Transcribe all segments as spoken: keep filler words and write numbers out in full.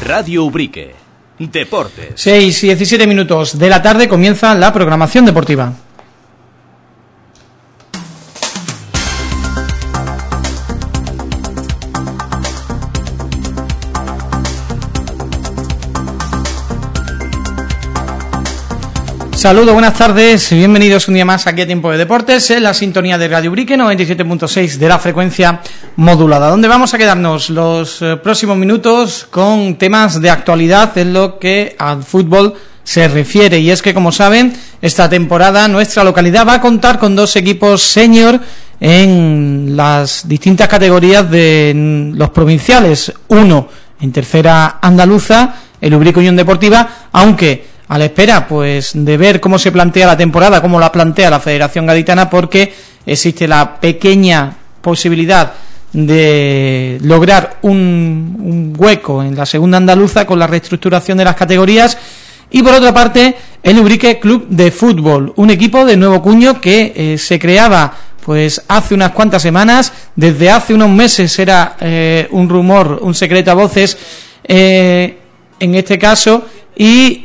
Radio Ubrique. Deportes. seis y diecisiete minutos de la tarde comienza la programación deportiva. Saludos, buenas tardes, bienvenidos un día más aquí a Tiempo de Deportes en la sintonía de Radio Ubrique noventa y siete punto seis de la frecuencia modulada, donde vamos a quedarnos los eh, próximos minutos con temas de actualidad en lo que al fútbol se refiere, y es que, como saben, esta temporada nuestra localidad va a contar con dos equipos senior en las distintas categorías de los provinciales, uno en tercera andaluza, el Ubrique Unión Deportiva, aunque a la espera pues de ver cómo se plantea la temporada, cómo la plantea la Federación Gaditana, porque existe la pequeña posibilidad de lograr un, un hueco en la segunda andaluza con la reestructuración de las categorías. Y por otra parte, el Ubrique Club de Fútbol, un equipo de nuevo cuño que eh, se creaba pues hace unas cuantas semanas. Desde hace unos meses era eh, un rumor, un secreto a voces eh, en este caso, Y,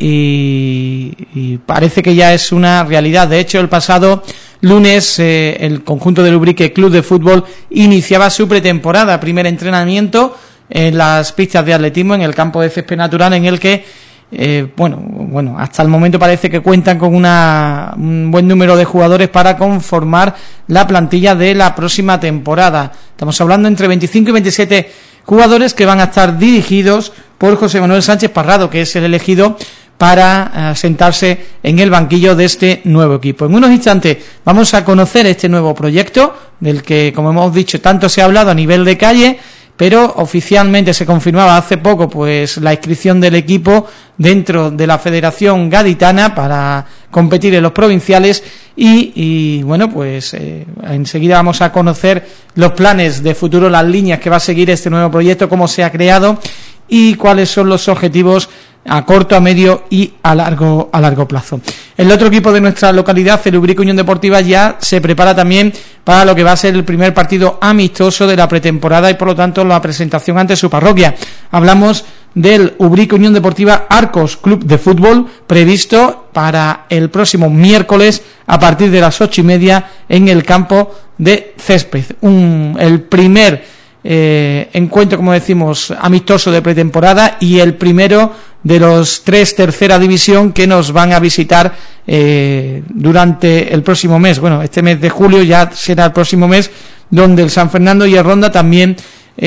y, y parece que ya es una realidad. De hecho, el pasado lunes eh, el conjunto del Ubrique Club de Fútbol iniciaba su pretemporada, primer entrenamiento en las pistas de atletismo en el campo de césped natural, en el que eh, bueno, bueno, hasta el momento parece que cuentan con una, un buen número de jugadores para conformar la plantilla de la próxima temporada. Estamos hablando entre veinticinco y veintisiete jugadores que van a estar dirigidos por José Manuel Sánchez Parrado, que es el elegido para uh, sentarse en el banquillo de este nuevo equipo. En unos instantes vamos a conocer este nuevo proyecto, del que, como hemos dicho, tanto se ha hablado a nivel de calle, pero oficialmente se confirmaba hace poco pues la inscripción del equipo dentro de la Federación Gaditana para competir en los provinciales. Y, y bueno, pues eh, enseguida vamos a conocer los planes de futuro, las líneas que va a seguir este nuevo proyecto, cómo se ha creado y cuáles son los objetivos a corto, a medio y a largo a largo plazo. El otro equipo de nuestra localidad, el Ubrique Unión Deportiva, ya se prepara también para lo que va a ser el primer partido amistoso de la pretemporada y por lo tanto la presentación ante su parroquia. Hablamos del Ubrique Unión Deportiva Arcos Club de Fútbol, previsto para el próximo miércoles a partir de las ocho y media en el campo de césped. Un, el primer eh, encuentro, como decimos, amistoso de pretemporada y el primero de los tres tercera división que nos van a visitar eh, durante el próximo mes. Bueno, este mes de julio ya será el próximo mes, donde el San Fernando y el Ronda también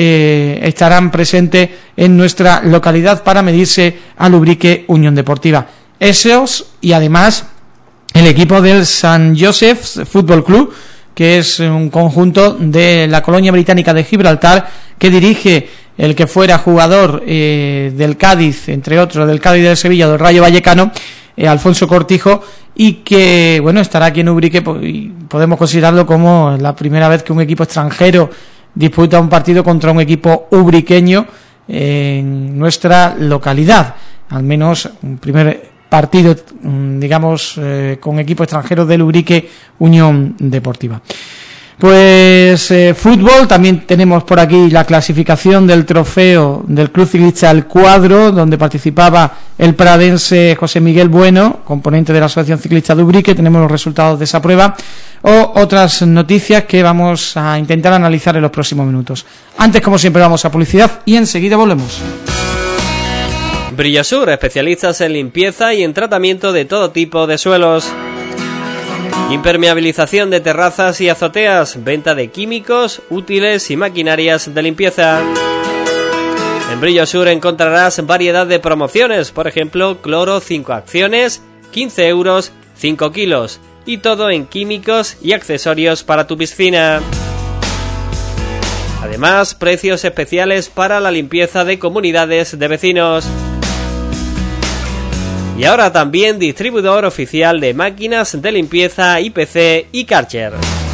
eh, estarán presentes en nuestra localidad para medirse al Ubrique Unión Deportiva. Esos y además el equipo del San Joseph's Fútbol Club, que es un conjunto de la colonia británica de Gibraltar, que dirige el que fuera jugador eh, del Cádiz, entre otros, del Cádiz de Sevilla, del Rayo Vallecano, eh, Alfonso Cortijo, y que, bueno, estará aquí en Ubrique, y podemos considerarlo como la primera vez que un equipo extranjero disputa un partido contra un equipo ubriqueño en nuestra localidad, al menos un primer partido, digamos, eh, con equipo extranjero del Ubrique Unión Deportiva. Pues eh, fútbol, también tenemos por aquí la clasificación del trofeo del Club Ciclista El Cuadro, donde participaba el pradense José Miguel Bueno, componente de la Asociación Ciclista de Ubrique. Tenemos los resultados de esa prueba o otras noticias que vamos a intentar analizar en los próximos minutos. Antes, como siempre, vamos a publicidad y enseguida volvemos. Brillosur, especialistas en limpieza y en tratamiento de todo tipo de suelos. Impermeabilización de terrazas y azoteas, venta de químicos, útiles y maquinarias de limpieza. En Brillosur encontrarás variedad de promociones, por ejemplo, cloro cinco acciones, quince euros, cinco kilos, y todo en químicos y accesorios para tu piscina. Además, precios especiales para la limpieza de comunidades de vecinos. Y ahora también distribuidor oficial de máquinas de limpieza I P C y Karcher.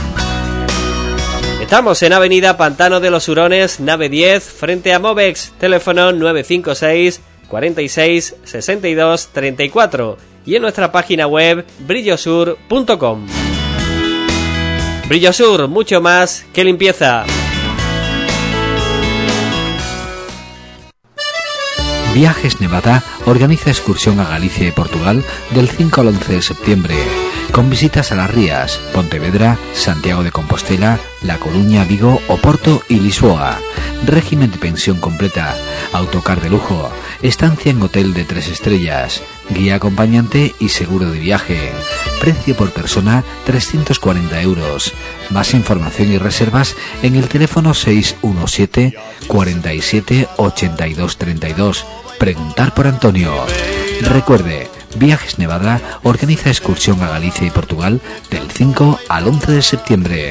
Estamos en Avenida Pantano de los Hurones, nave diez, frente a Movex, teléfono nueve cinco seis, cuarenta y seis, sesenta y dos, treinta y cuatro y en nuestra página web brillosur punto com. Brillosur, mucho más que limpieza. Viajes Nevada organiza excursión a Galicia y Portugal del cinco al once de septiembre, con visitas a Las Rías, Pontevedra, Santiago de Compostela, La Coruña, Vigo, Oporto y Lisboa. Régimen de pensión completa, autocar de lujo, estancia en hotel de tres estrellas, guía acompañante y seguro de viaje. Precio por persona trescientos cuarenta euros. Más información y reservas en el teléfono seis uno siete, cuarenta y siete, ochenta y dos treinta y dos. Preguntar por Antonio. Recuerde, Viajes Nevada organiza excursión a Galicia y Portugal del cinco al once de septiembre.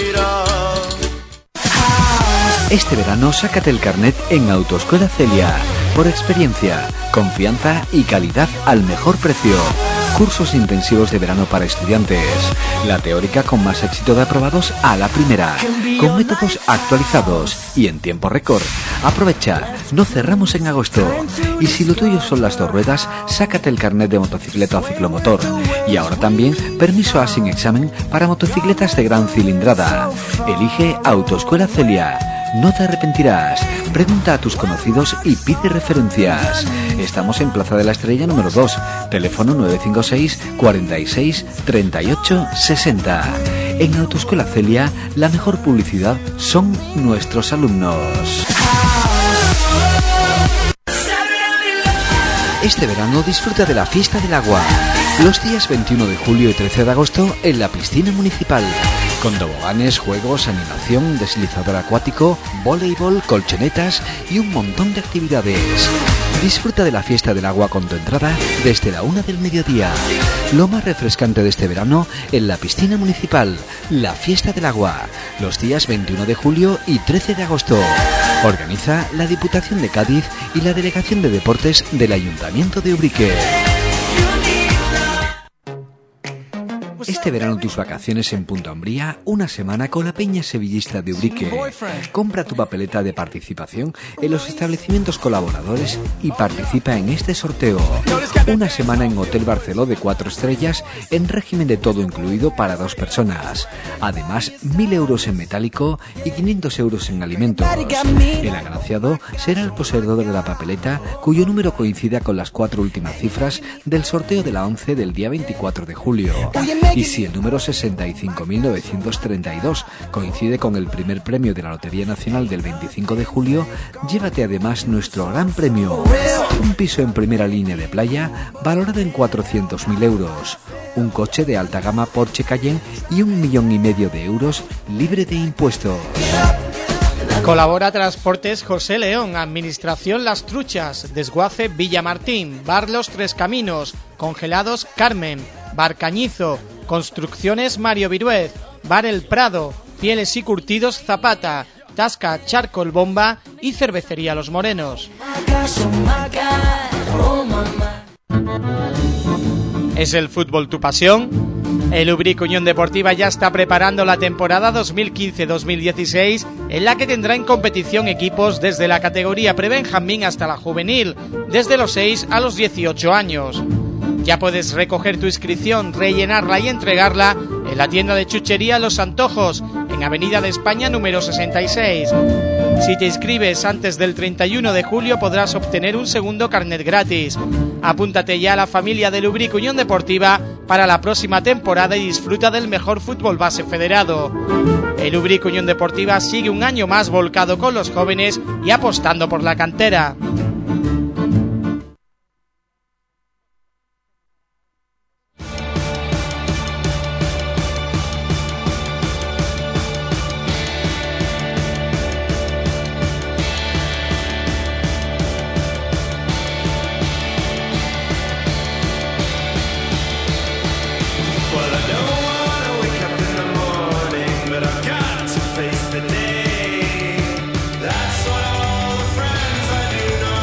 Este verano sácate el carnet en Autoescuela Celia. Por experiencia, confianza y calidad al mejor precio. Cursos intensivos de verano para estudiantes. La teórica con más éxito de aprobados a la primera. Con métodos actualizados y en tiempo récord. Aprovecha, no cerramos en agosto. Y si lo tuyo son las dos ruedas, sácate el carnet de motocicleta o ciclomotor. Y ahora también permiso A sin examen para motocicletas de gran cilindrada. Elige Autoescuela Celia. No te arrepentirás. Pregunta a tus conocidos y pide referencias. Estamos en Plaza de la Estrella número dos. Teléfono nueve cinco seis, cuarenta y seis, treinta y ocho, sesenta. En Autoescuela Celia, la mejor publicidad son nuestros alumnos. Este verano disfruta de la Fiesta del Agua. Los días veintiuno de julio y trece de agosto en la piscina municipal. Con toboganes, juegos, animación, deslizador acuático, voleibol, colchonetas y un montón de actividades. Disfruta de la Fiesta del Agua con tu entrada desde la una del mediodía. Lo más refrescante de este verano en la piscina municipal, la Fiesta del Agua, los días veintiuno de julio y trece de agosto. Organiza la Diputación de Cádiz y la Delegación de Deportes del Ayuntamiento de Ubrique. Este verano tus vacaciones en Punta Umbría, una semana con la Peña Sevillista de Ubrique. Compra tu papeleta de participación en los establecimientos colaboradores y participa en este sorteo. Una semana en Hotel Barceló de cuatro estrellas en régimen de todo incluido para dos personas. Además, mil euros en metálico y quinientos euros en alimentos. El agraciado será el poseedor de la papeleta cuyo número coincida con las cuatro últimas cifras del sorteo de la once del día veinticuatro de julio. Y si el número sesenta y cinco mil novecientos treinta y dos coincide con el primer premio de la Lotería Nacional del veinticinco de julio, llévate además nuestro gran premio. Un piso en primera línea de playa valorado en cuatrocientos mil euros. Un coche de alta gama Porsche Cayenne y un millón y medio de euros libre de impuestos. Colabora Transportes José León, Administración Las Truchas, Desguace Villamartín, Bar Los Tres Caminos, Congelados Carmen, Bar Cañizo, Construcciones Mario Viruez, Bar El Prado, Pieles y Curtidos Zapata, Tasca Charcol Bomba y Cervecería Los Morenos. ¿Es el fútbol tu pasión? El Ubrique Unión Deportiva ya está preparando la temporada dos mil quince dos mil dieciséis, en la que tendrá en competición equipos desde la categoría prebenjamín hasta la juvenil, desde los seis a los dieciocho años. Ya puedes recoger tu inscripción, rellenarla y entregarla en la tienda de chuchería Los Antojos, en Avenida de España número sesenta y seis. Si te inscribes antes del treinta y uno de julio podrás obtener un segundo carnet gratis. Apúntate ya a la familia del Ubrique Unión Deportiva para la próxima temporada y disfruta del mejor fútbol base federado. El Ubrique Unión Deportiva sigue un año más volcado con los jóvenes y apostando por la cantera. That's what all the friends I do know.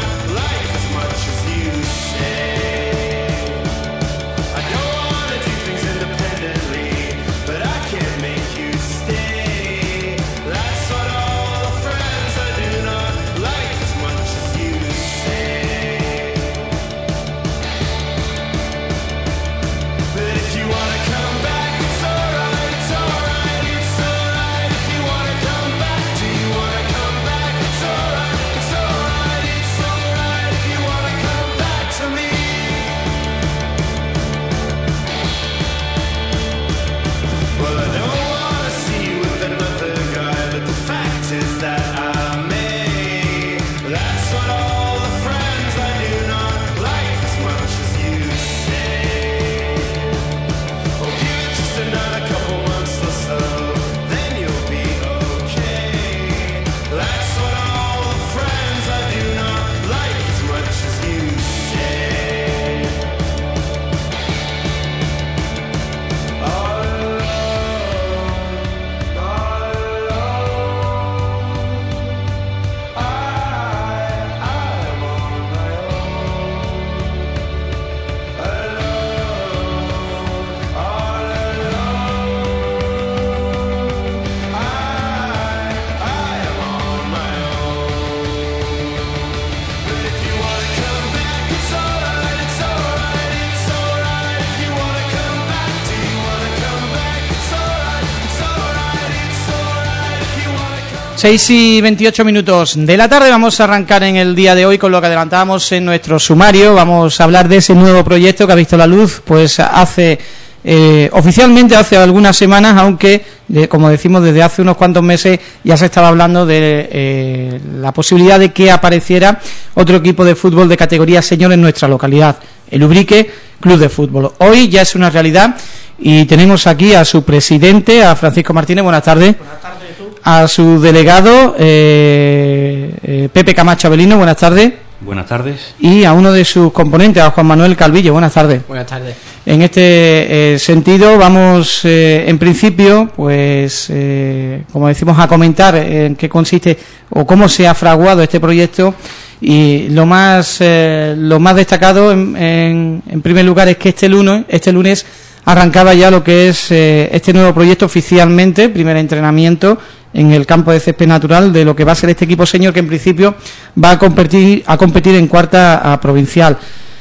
seis y veintiocho minutos de la tarde. Vamos a arrancar en el día de hoy con lo que adelantábamos en nuestro sumario. Vamos a hablar de ese nuevo proyecto que ha visto la luz pues hace eh, oficialmente hace algunas semanas, aunque de, como decimos desde hace unos cuantos meses ya se estaba hablando de eh, la posibilidad de que apareciera otro equipo de fútbol de categoría senior en nuestra localidad, el Ubrique Club de Fútbol. Hoy ya es una realidad y tenemos aquí a su presidente, a Francisco Martínez. Buenas tardes. Buenas tardes. A su delegado, eh, eh, Pepe Camacho Avelino, buenas tardes. Buenas tardes. Y a uno de sus componentes, a Juan Manuel Calvillo, buenas tardes. Buenas tardes. En este eh, sentido, vamos eh, en principio, pues, eh, como decimos, a comentar en qué consiste o cómo se ha fraguado este proyecto. Y lo más eh, lo más destacado, en, en, en primer lugar, es que este lunes, este lunes arrancaba ya lo que es eh, este nuevo proyecto oficialmente, primer entrenamiento en el campo de césped natural de lo que va a ser este equipo senior, que en principio va a competir a competir en cuarta a provincial.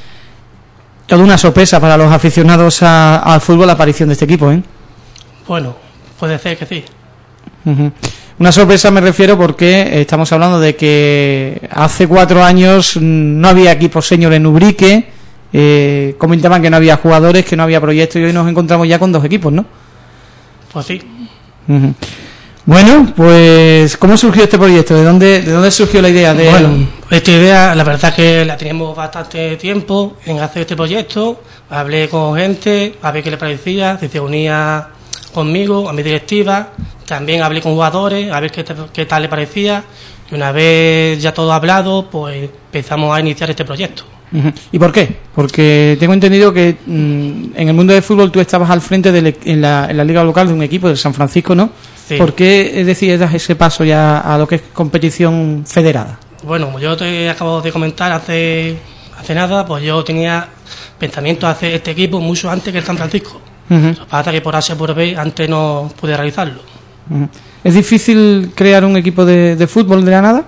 Toda una sorpresa para los aficionados a, al fútbol la aparición de este equipo, ¿eh? Bueno, puede ser que sí. Uh-huh. Una sorpresa me refiero porque estamos hablando de que hace cuatro años no había equipo senior en Ubrique, eh, comentaban que no había jugadores, que no había proyectos, y hoy nos encontramos ya con dos equipos, ¿no? Pues sí. Uh-huh. Bueno, pues ¿cómo surgió este proyecto? ¿De dónde de dónde surgió la idea de...? Bueno, esta idea la verdad que la teníamos bastante tiempo en hacer este proyecto. Hablé con gente a ver qué le parecía, si se unía conmigo, a mi directiva. También hablé con jugadores a ver qué, qué tal le parecía. Y una vez ya todo hablado, pues empezamos a iniciar este proyecto. Uh-huh. ¿Y por qué? Porque tengo entendido que mmm, en el mundo del fútbol tú estabas al frente de en, la, en la liga local de un equipo de San Francisco, ¿no? Sí. ¿Por qué decides dar ese paso ya a lo que es competición federada? Bueno, como yo te acabo de comentar hace hace nada, pues yo tenía pensamiento de hacer este equipo mucho antes que el San Francisco. Uh-huh. Lo que pasa es que por A por B antes no pude realizarlo. Uh-huh. ¿Es difícil crear un equipo de, de fútbol de la nada?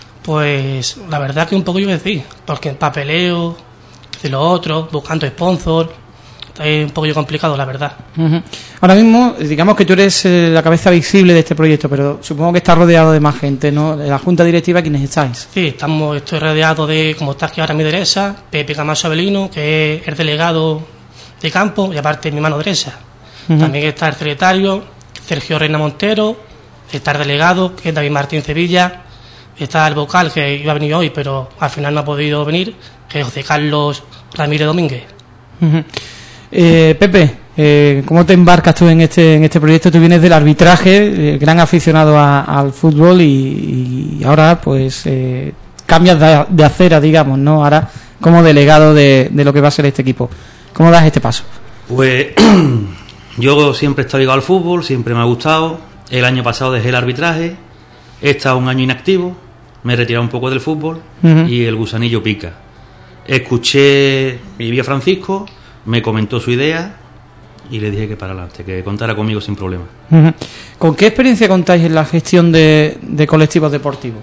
Pues la verdad que un poco yo decir, porque el papeleo, de lo otro, buscando sponsor, es un poco complicado, la verdad. Uh-huh. Ahora mismo, digamos que tú eres eh, la cabeza visible de este proyecto, pero supongo que estás rodeado de más gente, ¿no? De la junta directiva, ¿quiénes estáis? Sí, estamos, estoy rodeado de, como está aquí ahora a mi derecha, Pepe Camacho Avelino, que es el delegado de campo, y aparte mi mano derecha. Uh-huh. También está el secretario, Sergio Reina Montero, está el delegado, que es David Martín Sevilla, está el vocal, que iba a venir hoy, pero al final no ha podido venir, que es José Carlos Ramírez Domínguez. Uh-huh. Eh, Pepe, eh, ¿cómo te embarcas tú en este en este proyecto? Tú vienes del arbitraje, eh, gran aficionado a, al fútbol y, y ahora pues eh, cambias de, de acera, digamos, ¿no? Ahora como delegado de, de lo que va a ser este equipo. ¿Cómo das este paso? Pues yo siempre he estado ligado al fútbol, siempre me ha gustado. El año pasado dejé el arbitraje, he estado un año inactivo, me he retirado un poco del fútbol. Uh-huh. Y el gusanillo pica. Escuché, viví a Francisco, me comentó su idea y le dije que para adelante, que contara conmigo sin problema. Uh-huh. ¿Con qué experiencia contáis en la gestión de, de colectivos deportivos?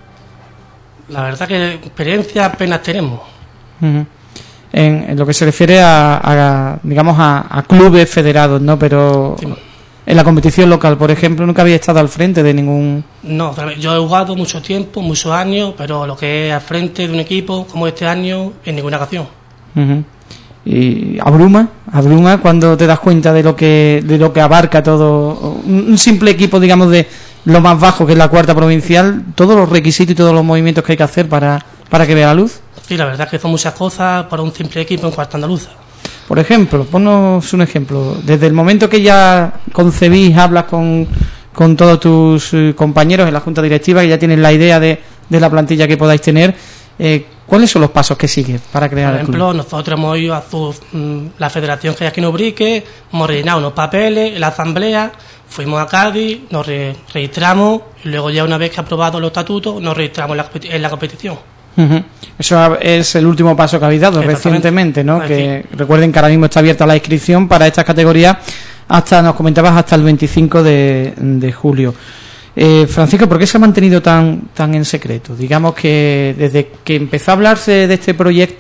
La verdad que experiencia apenas tenemos. Uh-huh. En, en lo que se refiere a, a digamos, a, a clubes federados, ¿no? Pero sí. En la competición local, por ejemplo, nunca había estado al frente de ningún... No, yo he jugado mucho tiempo, muchos años, pero lo que es al frente de un equipo como este año, en ninguna ocasión. Uh-huh. Y abruma, abruma cuando te das cuenta de lo que de lo que abarca todo un simple equipo, digamos, de lo más bajo, que es la cuarta provincial, todos los requisitos y todos los movimientos que hay que hacer para, para que vea la luz. Sí, la verdad es que son muchas cosas para un simple equipo en cuarta andaluza. Por ejemplo, ponnos un ejemplo. Desde el momento que ya concebís, hablas con, con todos tus eh, compañeros en la junta directiva, que ya tienen la idea de, de la plantilla que podáis tener, eh, ¿cuáles son los pasos que siguen para crear el club? Por ejemplo, nosotros hemos ido a su, la federación que hay aquí en Ubrique, hemos rellenado unos papeles en la asamblea, fuimos a Cádiz, nos re, registramos y luego ya una vez que aprobado los estatutos nos registramos en la, en la competición. Uh-huh. Eso es el último paso que habéis dado recientemente, ¿no? Ah, que sí. Recuerden que ahora mismo está abierta la inscripción para estas categorías hasta, nos comentabas, hasta el veinticinco de, de julio. Eh, Francisco, ¿por qué se ha mantenido tan tan en secreto? Digamos que desde que empezó a hablarse de este proyecto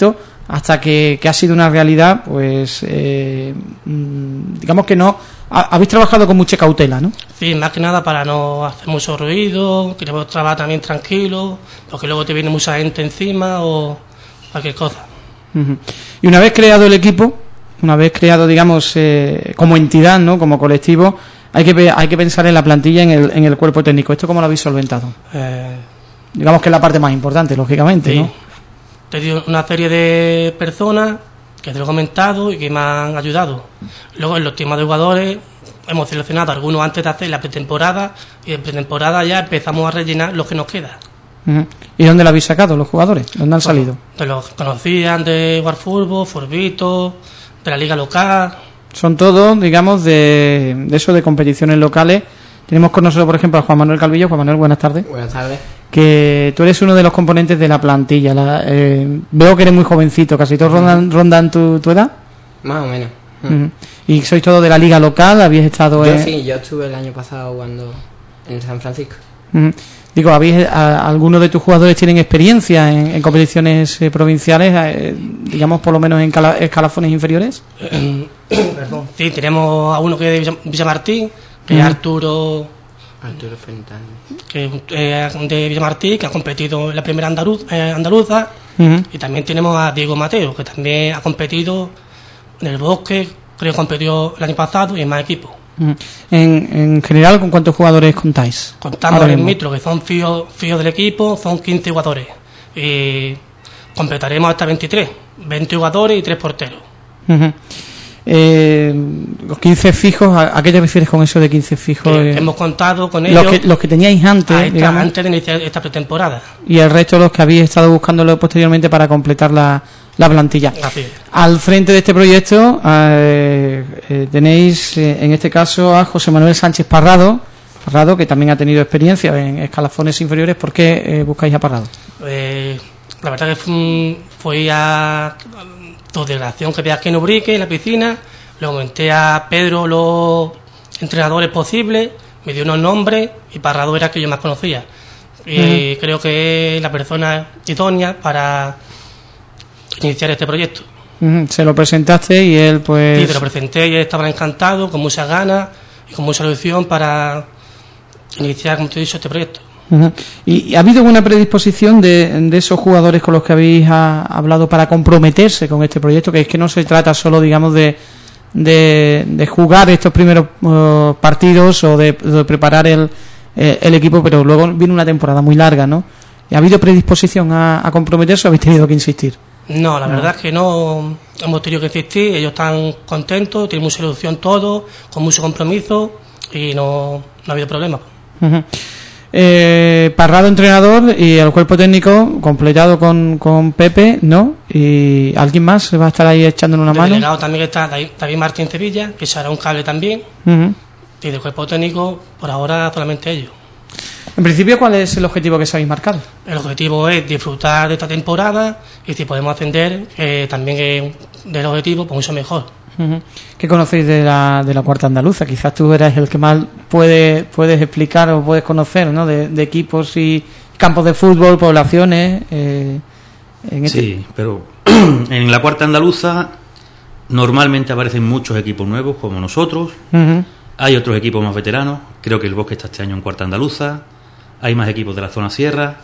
hasta que, que ha sido una realidad, pues eh, digamos que no ha, habéis trabajado con mucha cautela, ¿no? Sí, más que nada para no hacer mucho ruido, queremos trabajar también tranquilo, porque luego te viene mucha gente encima o cualquier cosa. Uh-huh. Y una vez creado el equipo, una vez creado, digamos, eh, como entidad, ¿no? Como colectivo, hay que hay que pensar en la plantilla, en el, en el cuerpo técnico. ¿Esto cómo lo habéis solventado? Eh, digamos que es la parte más importante, lógicamente, sí. ¿no? Te digo, una serie de personas que te lo he comentado y que me han ayudado. Luego en los temas de jugadores hemos seleccionado algunos antes de hacer la pretemporada y en pretemporada ya empezamos a rellenar lo que nos queda. Uh-huh. ¿Y dónde lo habéis sacado los jugadores? ¿Dónde han Bueno, salido? De los que conocían de jugar fútbol, Forbito, de la liga local. Son todos, digamos, de, de eso, de competiciones locales. Tenemos con nosotros, por ejemplo, a Juan Manuel Calvillo. Juan Manuel, buenas tardes. Buenas tardes. Que tú eres uno de los componentes de la plantilla. La, eh, veo que eres muy jovencito, casi todos rondan, rondan tu, tu edad. Más o menos. Uh-huh. Y sois todos de la liga local, habéis estado Yo en... sí, yo estuve el año pasado jugando en San Francisco. Uh-huh. Digo, ¿habéis, a, ¿algunos de tus jugadores tienen experiencia en, en competiciones eh, provinciales, eh, digamos por lo menos en cala, escalafones inferiores? Eh, perdón. Sí, tenemos a uno que es de Villamartín, que uh-huh. es Arturo... Arturo Fentán. Que es de Villamartín, que ha competido en la primera andaluz, eh, andaluza. Uh-huh. Y también tenemos a Diego Mateo, que también ha competido en el Bosque, creo que competió el año pasado y en más equipos. Uh-huh. En, en general, ¿con cuántos jugadores contáis? Contamos en Mitro, que son fíos, fíos del equipo, son quince jugadores. Y completaremos hasta veintitrés, veinte jugadores y tres porteros. Uh-huh. Eh, los quince fijos, ¿a, ¿a qué te refieres con eso de quince fijos? Eh, eh, hemos contado con ellos. Los que, los que teníais antes, esta, digamos, antes de iniciar esta pretemporada. Y el resto los que habéis estado buscándolo posteriormente para completar la, la plantilla. Así es. Al frente de este proyecto eh, eh, tenéis, eh, en este caso, a José Manuel Sánchez Parrado, Parrado, que también ha tenido experiencia en escalafones inferiores. ¿Por qué eh, buscáis a Parrado? Eh, la verdad que fue, fue a tu delegación que había aquí en Ubrique, en la piscina. Le comenté a Pedro los entrenadores posibles, me dio unos nombres y Parrado era el que yo más conocía. Y uh-huh. creo que es la persona idónea para iniciar este proyecto. Uh-huh. Se lo presentaste y él pues... Sí, te lo presenté y él estaba encantado, con muchas ganas y con mucha ilusión para iniciar, como te he dicho, este proyecto. Uh-huh. ¿Y ha habido alguna predisposición de, de esos jugadores con los que habéis a, hablado para comprometerse con este proyecto? Que es que no se trata solo, digamos, de, de, de jugar estos primeros uh, partidos o de, de preparar el, eh, el equipo, pero luego viene una temporada muy larga, ¿no? ¿Ha habido predisposición a, a comprometerse o habéis tenido que insistir? No, la no. verdad es que no hemos tenido que insistir. Ellos están contentos, tienen mucha ilusión todos, con mucho compromiso y no, no ha habido problema. Uh-huh. Eh, Parrado entrenador y el cuerpo técnico completado con, con Pepe, ¿no? Y alguien más va a estar ahí echándole una de mano. Delegado también está David Martín Sevilla, que se hará un cable también. Uh-huh. Y del cuerpo técnico, por ahora, solamente ellos. En principio, ¿cuál es el objetivo que se habéis marcado? El objetivo es disfrutar de esta temporada y si podemos ascender, eh, también es del objetivo, pues mucho mejor. Uh-huh. ¿Qué conocéis de la, de la cuarta andaluza? Quizás tú eras el que más puede, puedes explicar o puedes conocer, ¿no? De, de equipos y campos de fútbol, poblaciones. Eh, en este... Sí, pero en la cuarta andaluza normalmente aparecen muchos equipos nuevos como nosotros. Uh-huh. Hay otros equipos más veteranos. Creo que el Bosque está este año en cuarta andaluza. Hay más equipos de la zona sierra.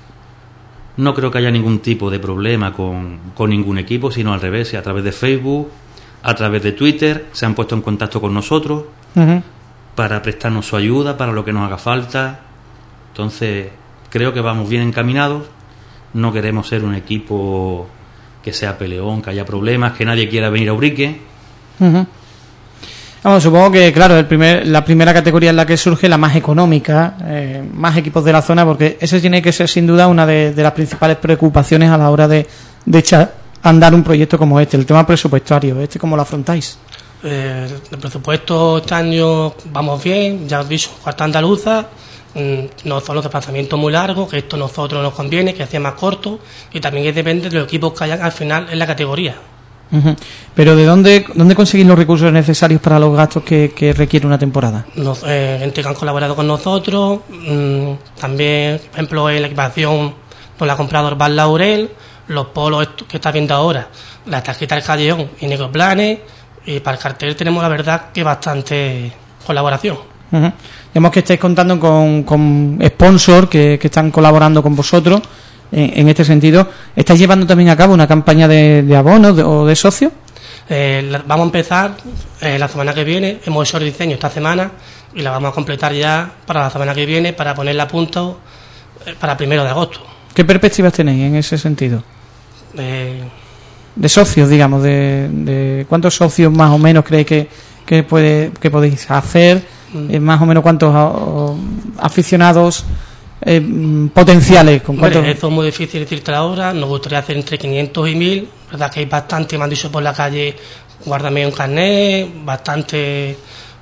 No creo que haya ningún tipo de problema con, con ningún equipo, sino al revés, a través de Facebook, a través de Twitter, se han puesto en contacto con nosotros uh-huh. para prestarnos su ayuda, para lo que nos haga falta. Entonces, creo que vamos bien encaminados. No queremos ser un equipo que sea peleón, que haya problemas, que nadie quiera venir a Ubrique. Uh-huh. Vamos, supongo que, claro, el primer, la primera categoría en la que surge, la más económica, eh, más equipos de la zona, porque ese tiene que ser sin duda una de, de las principales preocupaciones a la hora de, de echar a andar un proyecto como este, el tema presupuestario. ¿Este cómo lo afrontáis? Eh, el presupuesto este año vamos bien, ya os he dicho, cuarta andaluza, mmm, no son los desplazamientos muy largos, que esto a nosotros nos conviene, que sea más corto, y también depende de los equipos que hayan al final en la categoría. Uh-huh. Pero ¿de dónde dónde conseguís los recursos necesarios para los gastos que, que requiere una temporada? Nos, eh, gente que han colaborado con nosotros, mmm, también, por ejemplo, en la equipación nos la ha comprado el Bar Laurel, los polos que estás viendo ahora, la tarjeta del Calleón y Negroplanes, y para el cartel tenemos la verdad que bastante colaboración. Uh-huh. Vemos que estáis contando con, con sponsors que, que están colaborando con vosotros en, en este sentido. ¿Estáis llevando también a cabo una campaña de, de abonos de, o de socios? Eh, la, vamos a empezar eh, la semana que viene. Hemos hecho el diseño esta semana y la vamos a completar ya para la semana que viene para ponerla a punto eh, para primero de agosto. ¿Qué perspectivas tenéis en ese sentido? Eh, de socios, digamos, de, de cuántos socios más o menos creéis que, que, puede, que podéis hacer, mm. eh, más o menos cuántos o, aficionados eh, potenciales. ¿Con Hombre, cuántos? eso es muy difícil decirte ahora. Nos gustaría hacer entre quinientos y mil. Verdad que hay bastante, me han dicho por la calle, guárdame un carnet, bastante,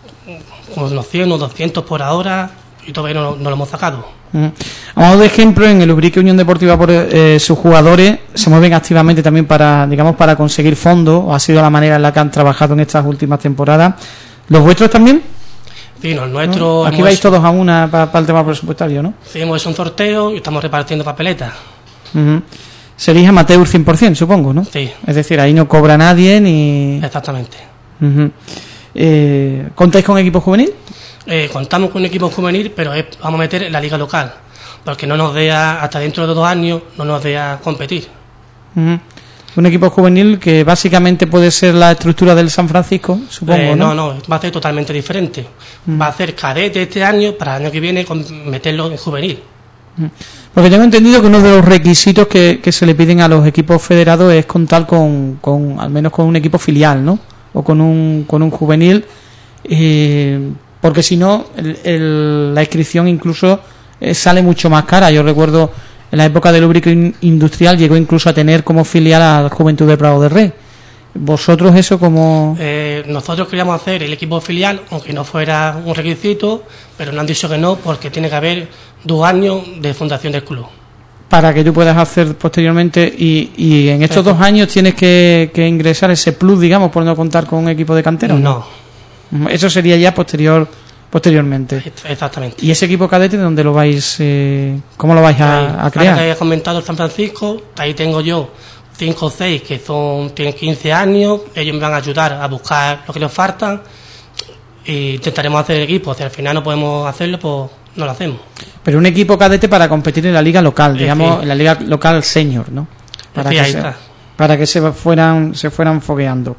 unos cien, unos doscientos por ahora, y todavía no, no lo hemos sacado. Uh-huh. A modo de ejemplo, en el Ubrique Unión Deportiva, por, eh, sus jugadores se mueven activamente también para, digamos, para conseguir fondos, o ha sido la manera en la que han trabajado en estas últimas temporadas. ¿Los vuestros también? Sí, los nuestros. ¿No? Aquí vais todos a una para pa el tema presupuestario, ¿no? Sí, hemos hecho un sorteo y estamos repartiendo papeletas. Uh-huh. Seréis amateur cien por ciento, supongo, ¿no? Sí. Es decir, ahí no cobra nadie ni... Exactamente. Uh-huh. eh, ¿Contáis con equipo juvenil? Eh, contamos con un equipo juvenil, pero es, vamos a meter en la liga local, porque no nos vea, hasta dentro de dos años, no nos vea competir. Uh-huh. Un equipo juvenil que básicamente puede ser la estructura del San Francisco, supongo, eh, ¿no? No, no, va a ser totalmente diferente. Uh-huh. Va a ser cadete este año, para el año que viene con, meterlo en juvenil. Uh-huh. Porque tengo entendido que uno de los requisitos que, que se le piden a los equipos federados es contar con, con al menos con un equipo filial, ¿no? O con un, con un juvenil, eh, porque si no, el, el, la inscripción incluso eh, sale mucho más cara. Yo recuerdo, en la época del Ubrique Industrial llegó incluso a tener como filial a la Juventud de Prado de Rey. ¿Vosotros eso como...? Eh, nosotros queríamos hacer el equipo filial, aunque no fuera un requisito, pero nos han dicho que no, porque tiene que haber dos años de fundación del club. Para que tú puedas hacer posteriormente, y, y en estos Eso. dos años tienes que, que ingresar ese plus, digamos, por no contar con un equipo de cantera. No. Eso sería ya posterior posteriormente. Exactamente. ¿Y ese equipo cadete dónde lo vais, eh, cómo lo vais a, a crear? Ahora que he comentado el San Francisco, ahí tengo yo cinco o seis que son tienen quince años, ellos me van a ayudar a buscar lo que les faltan e intentaremos hacer el equipo. Si al final no podemos hacerlo, pues no lo hacemos. Pero un equipo cadete para competir en la liga local, digamos, sí. En la liga local senior, ¿no? Para sí, que ahí se, está. Para que se fueran se fueran fogueando.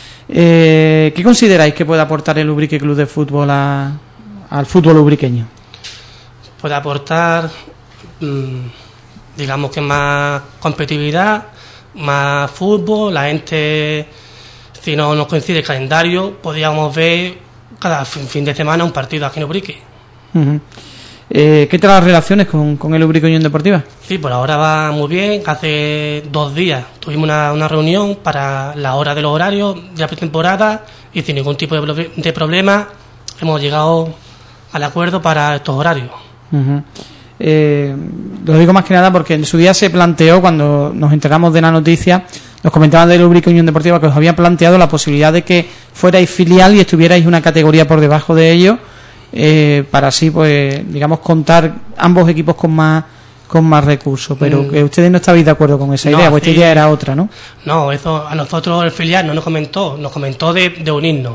Eh, ¿Qué consideráis que puede aportar el Ubrique Club de Fútbol a, al fútbol ubriqueño? Puede aportar, mmm, digamos que más competitividad, más fútbol. La gente, si no nos coincide el calendario, podríamos ver cada fin, fin de semana un partido aquí en Ubrique. Uh-huh. Eh, ¿Qué tal las relaciones con, con el Ubrique Unión Deportiva? Sí, por ahora va muy bien. Hace dos días tuvimos una, una reunión para la hora de los horarios de la pretemporada y sin ningún tipo de, de problema hemos llegado al acuerdo para estos horarios. Uh-huh. Eh, lo digo más que nada porque en su día se planteó, cuando nos enteramos de la noticia, nos comentaban del Ubrique Unión Deportiva que os habían planteado la posibilidad de que fuerais filial y estuvierais una categoría por debajo de ello. Eh, para así, pues, digamos, contar ambos equipos con más con más recursos, pero mm. que ustedes no estabais de acuerdo con esa idea, no, vuestra sí. idea era otra, ¿no? No, eso a nosotros el filial no nos comentó, nos comentó de, de unirnos,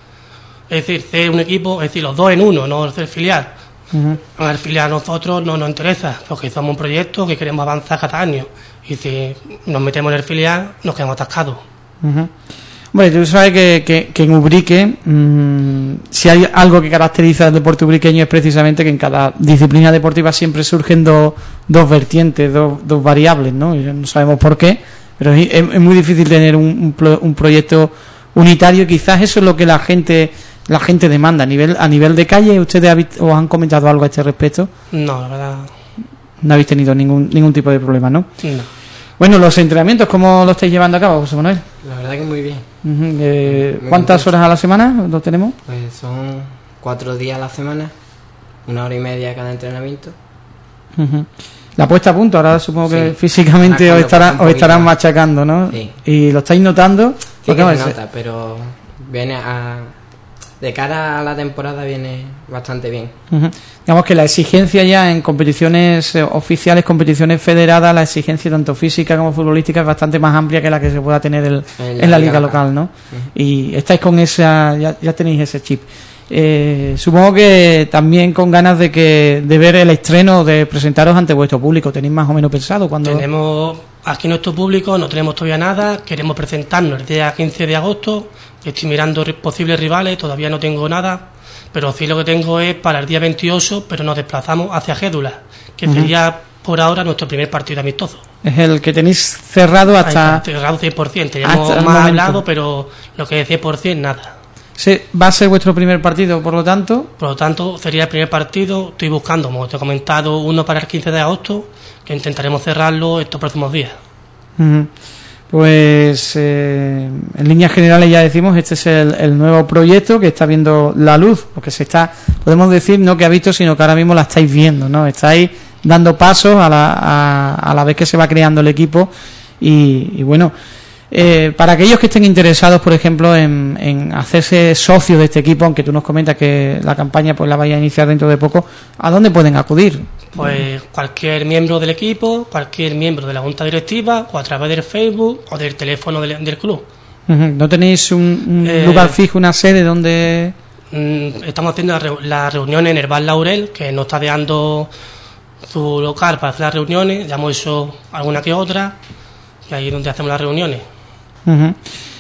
es decir, ser un equipo, es decir, los dos en uno, no ser filial. Uh-huh. El filial a nosotros no nos interesa, porque somos un proyecto que queremos avanzar cada año, y si nos metemos en el filial nos quedamos atascados. Uh-huh. Bueno, tú sabes que, que, que en Ubrique, mmm, si hay algo que caracteriza al deporte ubriqueño es precisamente que en cada disciplina deportiva siempre surgen dos, dos vertientes, dos, dos variables, ¿no? No sabemos por qué, pero es, es muy difícil tener un, un, un proyecto unitario. Quizás eso es lo que la gente la gente demanda. A nivel a nivel de calle, ¿ustedes os han comentado algo a este respecto? No, la verdad. No habéis tenido ningún ningún tipo de problema, ¿no? No. Bueno, los entrenamientos, ¿cómo lo estáis llevando a cabo, José Manuel? La verdad que muy bien. Uh-huh. eh, muy ¿Cuántas contento. horas a la semana lo tenemos? Pues son cuatro días a la semana, una hora y media cada entrenamiento. Uh-huh. La puesta a punto, ahora supongo sí. que físicamente os, estará, os estarán machacando, ¿no? Sí. ¿Y lo estáis notando? Sí que se nota, pero viene a... de cara a la temporada viene bastante bien. Uh-huh. Digamos que la exigencia ya en competiciones eh, oficiales, competiciones federadas, la exigencia tanto física como futbolística es bastante más amplia que la que se pueda tener el, en, la en la liga, liga local, local, ¿no? Uh-huh. Y estáis con esa, ya, ya tenéis ese chip. Eh, supongo que también con ganas de que de ver el estreno, de presentaros ante vuestro público. ¿Tenéis más o menos pensado cuando? Tenemos aquí nuestro público, no tenemos todavía nada, queremos presentarnos el día quince de agosto, estoy mirando posibles rivales, todavía no tengo nada, pero sí lo que tengo es para el día veintiocho, pero nos desplazamos hacia Gédula, que uh-huh. sería por ahora nuestro primer partido amistoso. Es el que tenéis cerrado hasta... Ahí, cerrado cien por ciento, tenemos más hablado, pero lo que es cien por ciento nada. Sí, va a ser vuestro primer partido, por lo tanto. Por lo tanto, sería el primer partido. Estoy buscando, como te he comentado, uno para el quince de agosto, que intentaremos cerrarlo estos próximos días. Uh-huh. Pues eh, en líneas generales ya decimos, este es el, el nuevo proyecto que está viendo la luz, porque se está, podemos decir, no que ha visto, sino que ahora mismo la estáis viendo, ¿no? Estáis dando pasos a la, a, a la vez que se va creando el equipo y, y bueno... Eh, para aquellos que estén interesados, por ejemplo, en, en hacerse socios de este equipo, aunque tú nos comentas que la campaña pues la vaya a iniciar dentro de poco, ¿a dónde pueden acudir? Pues cualquier miembro del equipo, cualquier miembro de la junta directiva, o a través del Facebook o del teléfono del, del club. Uh-huh. ¿No tenéis un, un eh, lugar fijo, una sede donde...? Estamos haciendo las la reuniones en el Bar Laurel, que nos está dando su local para hacer las reuniones, ya hemos hecho alguna que otra, y ahí es donde hacemos las reuniones. Uh-huh.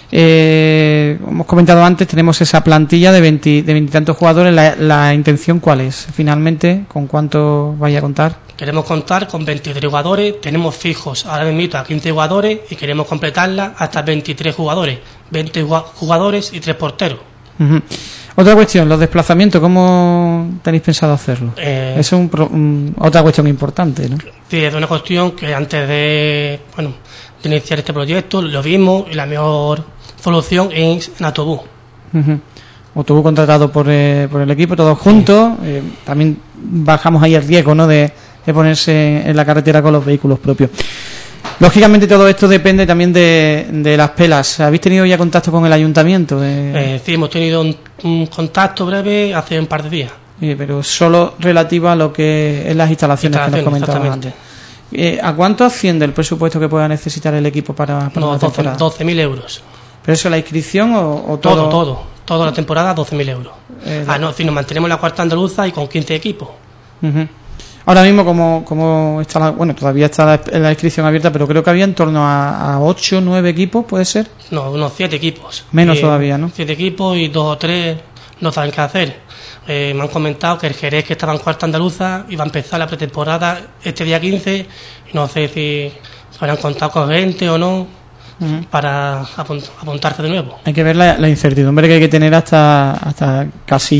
Eh, hemos comentado antes, tenemos esa plantilla de veinte, de veintitantos jugadores. La, la intención, ¿cuál es? Finalmente, ¿con cuánto vaya a contar? Queremos contar con veintitrés jugadores. Tenemos fijos ahora mismo a quince jugadores y queremos completarla hasta veintitrés jugadores, veinte jugadores y tres porteros. Uh-huh. Otra cuestión, los desplazamientos, ¿cómo tenéis pensado hacerlo? Eh, es un, un, otra cuestión importante, ¿no? Sí, es una cuestión que antes de, bueno, de iniciar este proyecto lo vimos y la mejor solución es en autobús. Uh-huh. Autobús contratado por, eh, por el equipo, todos juntos. Sí. Eh, también bajamos ahí el riesgo, ¿no?, de, de ponerse en la carretera con los vehículos propios. Lógicamente todo esto depende también de, de las pelas. ¿Habéis tenido ya contacto con el ayuntamiento? De... Eh, sí, hemos tenido un, un contacto breve hace un par de días. Sí, pero solo relativo a lo que es las instalaciones, instalaciones que nos comentaban antes. Eh, ¿A cuánto asciende el presupuesto que pueda necesitar el equipo para, para no, la temporada? doce mil euros. ¿Pero eso la inscripción o, o todo? Todo, todo. Toda la temporada, doce mil euros. Eh, ah, no, si nos mantenemos en la cuarta andaluza y con quince equipos. Uh-huh. Ahora mismo, como, como está la, bueno, todavía está la, la inscripción abierta, pero creo que había en torno a, a ocho o nueve equipos, ¿puede ser? No, unos siete equipos. Menos y, todavía, ¿no? siete equipos y dos o tres no saben qué hacer. Eh, me han comentado que el Jerez, que estaba en cuarta andaluza, iba a empezar la pretemporada este día quince, y no sé si se habrán contado con gente o no, uh-huh, para apunt- apuntarse de nuevo. Hay que ver la, la incertidumbre que hay que tener hasta hasta casi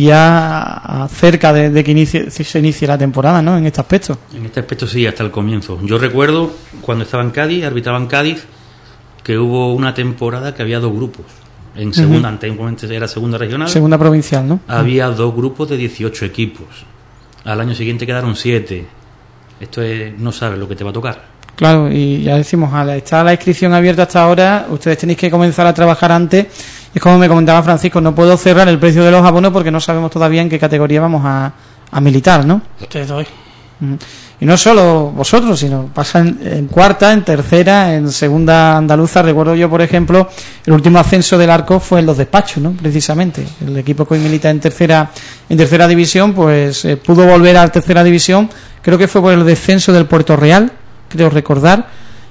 ya cerca de, de que inicie, se inicie la temporada, ¿no?, en este aspecto. En este aspecto sí, hasta el comienzo. Yo recuerdo cuando estaba en Cádiz, arbitraba en Cádiz, que hubo una temporada que había dos grupos. En segunda, uh-huh, antiguamente era segunda regional. Segunda provincial, ¿no? Había uh-huh. dos grupos de dieciocho equipos. Al año siguiente quedaron siete. Esto es, no sabes lo que te va a tocar. Claro, y ya decimos, al estar la inscripción abierta hasta ahora, ustedes tenéis que comenzar a trabajar antes. Es como me comentaba Francisco, no puedo cerrar el precio de los abonos porque no sabemos todavía en qué categoría vamos a, a militar, ¿no? Te doy. Uh-huh. Y no solo vosotros, sino pasa en, en cuarta, en tercera, en segunda andaluza. Recuerdo yo, por ejemplo, el último ascenso del Arco fue en los despachos, ¿no?, precisamente. El equipo que hoy milita en tercera en tercera división, pues eh, pudo volver a la tercera división. Creo que fue por el descenso del Puerto Real, creo recordar.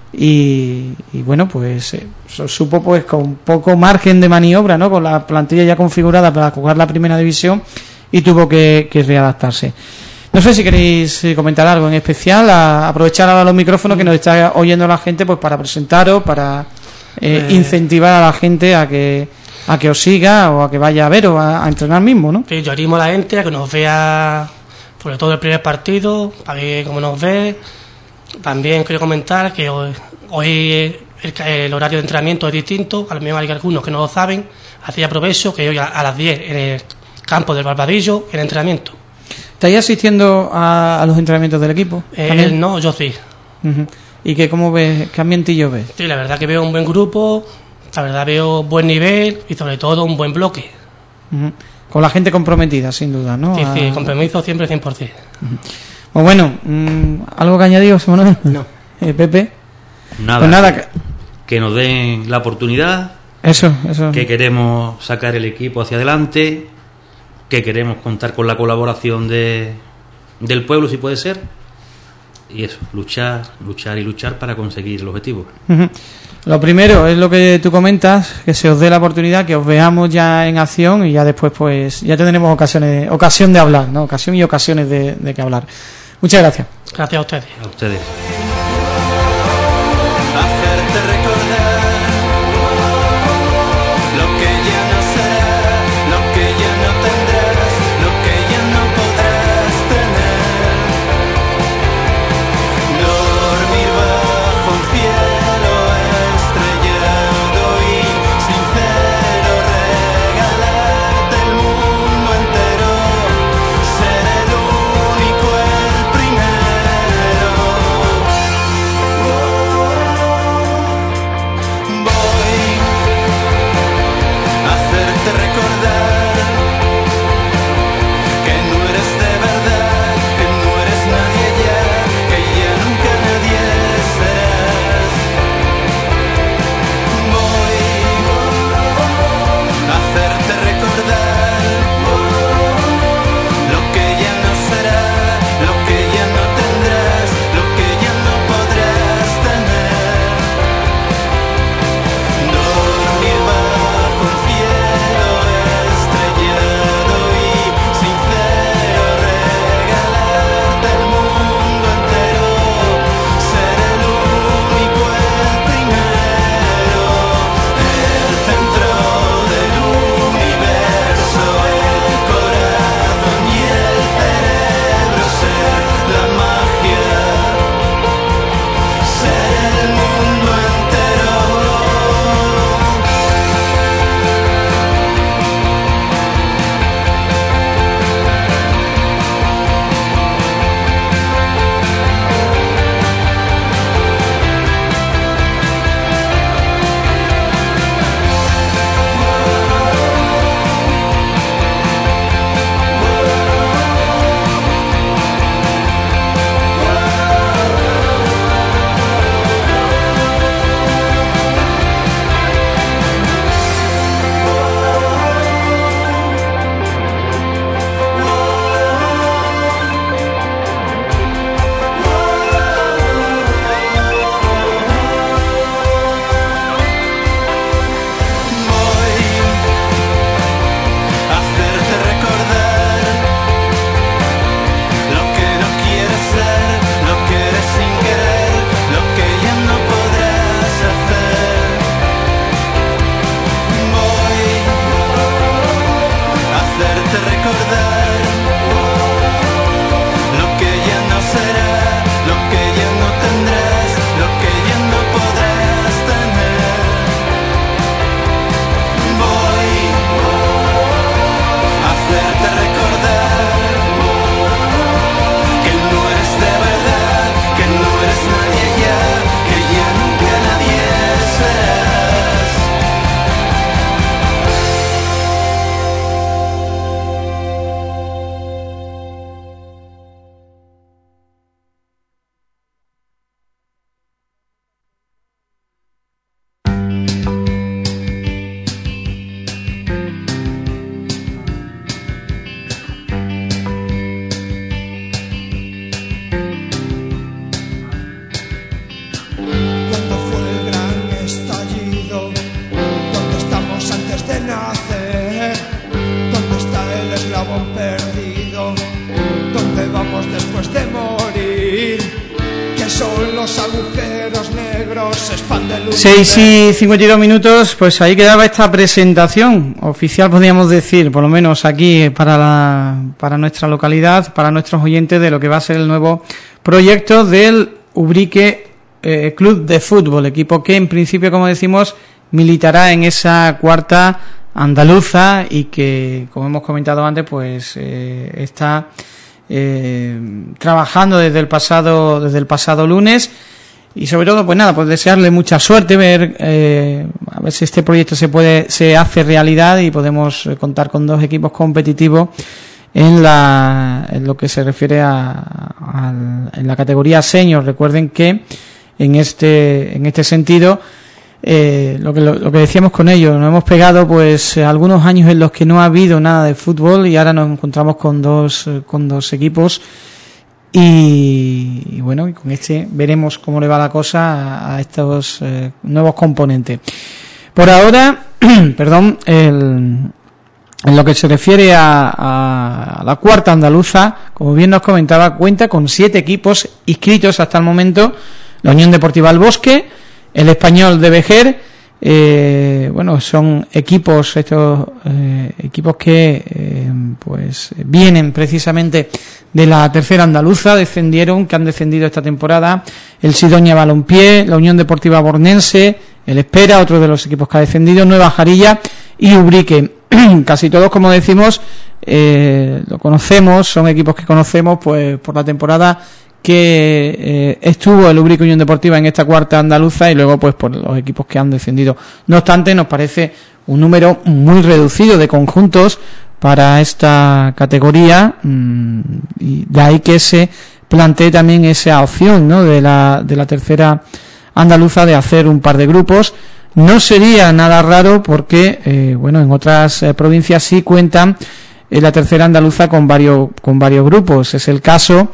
Y, y bueno, pues eh, supo pues con poco margen de maniobra, ¿no?, con la plantilla ya configurada para jugar la primera división, y tuvo que, que readaptarse. No sé si queréis comentar algo en especial, a aprovechar ahora los micrófonos que nos está oyendo la gente, pues para presentaros, para eh, eh. incentivar a la gente a que a que os siga o a que vaya a ver o a, a entrenar mismo, ¿no? Sí, yo animo a la gente a que nos vea, sobre todo el primer partido, para ver cómo nos ve. También quiero comentar que hoy, hoy el, el horario de entrenamiento es distinto, a lo mejor hay algunos que no lo saben, así aprovecho que hoy a, a las diez en el campo del Barbadillo el entrenamiento. ¿Estáis asistiendo a, a los entrenamientos del equipo? Eh, no, yo sí. Uh-huh. ¿Y qué, cómo ves, qué ambientillo ves? Sí, la verdad que veo un buen grupo, la verdad veo buen nivel y sobre todo un buen bloque. Uh-huh. Con la gente comprometida, sin duda, ¿no? Sí, sí, a... compromiso siempre cien por cien. Uh-huh. Pues bueno, ¿algo que añadir, José Manuel? No. Eh, Pepe. Nada. Pues nada. Que, que nos den la oportunidad. Eso, eso. Que queremos sacar el equipo hacia adelante. Que queremos contar con la colaboración de, del pueblo, si puede ser. Y eso, luchar, luchar y luchar para conseguir el objetivo. Uh-huh. Lo primero es lo que tú comentas, que se os dé la oportunidad, que os veamos ya en acción y ya después pues ya tendremos ocasiones, ocasión de hablar, ¿no? Ocasión y ocasiones de, de que hablar. Muchas gracias. Gracias a ustedes. A ustedes. seis y cincuenta y dos minutos, pues ahí quedaba esta presentación oficial, podríamos decir, por lo menos aquí para la, para nuestra localidad, para nuestros oyentes, de lo que va a ser el nuevo proyecto del Ubrique eh, Club de Fútbol, equipo que en principio, como decimos, militará en esa cuarta andaluza y que, como hemos comentado antes, pues eh, está eh, trabajando desde el pasado desde el pasado lunes. y sobre todo pues nada, pues desearle mucha suerte, ver eh, a ver si este proyecto se puede se hace realidad y podemos eh, contar con dos equipos competitivos en la en lo que se refiere a, a en la categoría senior. Recuerden que en este en este sentido eh, lo que lo, lo que decíamos con ellos, nos hemos pegado pues algunos años en los que no ha habido nada de fútbol y ahora nos encontramos con dos con dos equipos y, y bueno, y con este veremos cómo le va la cosa a, a estos eh, nuevos componentes. Por ahora, perdón, el en lo que se refiere a, a, a la cuarta andaluza, como bien nos comentaba, cuenta con siete equipos inscritos hasta el momento: la Unión Deportiva El Bosque, el Español de Vejer, eh, bueno, son equipos, estos eh, equipos que eh, pues vienen precisamente de la tercera andaluza, descendieron, que han descendido esta temporada: el Sidonia Balompié, la Unión Deportiva Bornense, el Espera, otro de los equipos que ha descendido, Nueva Jarilla y Ubrique. Casi todos, como decimos, eh, lo conocemos, son equipos que conocemos pues por la temporada que eh, estuvo el Ubrique Unión Deportiva en esta cuarta andaluza y luego pues por los equipos que han descendido. No obstante, nos parece un número muy reducido de conjuntos para esta categoría, mmm, y de ahí que se plantee también esa opción, ¿no?, de la de la tercera andaluza de hacer un par de grupos. No sería nada raro porque, eh, bueno, en otras eh, provincias sí cuentan en eh, la tercera andaluza con varios con varios grupos. Es el caso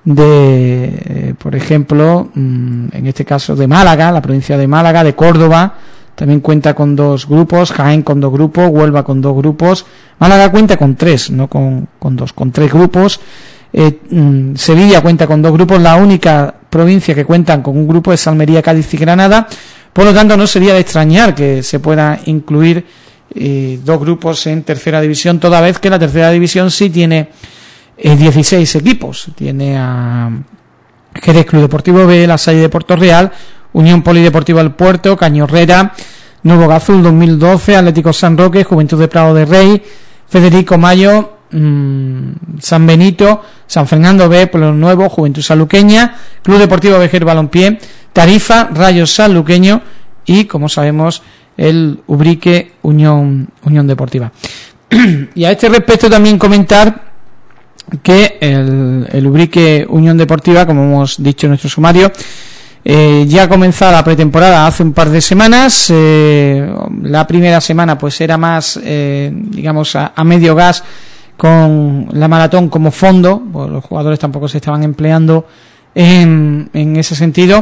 de, eh, por ejemplo, mmm, en este caso de Málaga, la provincia de Málaga, de Córdoba, también cuenta con dos grupos, Jaén con dos grupos, Huelva con dos grupos, Málaga cuenta con tres, no con, con dos, con tres grupos. Eh, mmm, Sevilla cuenta con dos grupos, la única provincia que cuentan con un grupo es Almería, Cádiz y Granada. Por lo tanto, no sería de extrañar que se pueda incluir eh, dos grupos en tercera división, toda vez que la tercera división sí tiene eh, dieciséis equipos. Tiene a Jerez Club Deportivo B, La Salle de Puerto Real, Unión Polideportiva El Puerto, Cañorrera, Nuevo Gazul dos mil doce, Atlético San Roque, Juventud de Prado de Rey, Federico Mayo, mmm, San Benito, San Fernando B, Pueblo Nuevo, Juventud Sanluqueña, Club Deportivo Vejer Balompié, Tarifa, Rayo Sanluqueño y, como sabemos, el Ubrique Unión Unión Deportiva. Y a este respecto también comentar que el, el Ubrique Unión Deportiva, como hemos dicho en nuestro sumario, eh, ya ha comenzado la pretemporada hace un par de semanas. Eh, la primera semana pues era más, eh, digamos, a, a medio gas, con la maratón como fondo, pues los jugadores tampoco se estaban empleando en, en ese sentido.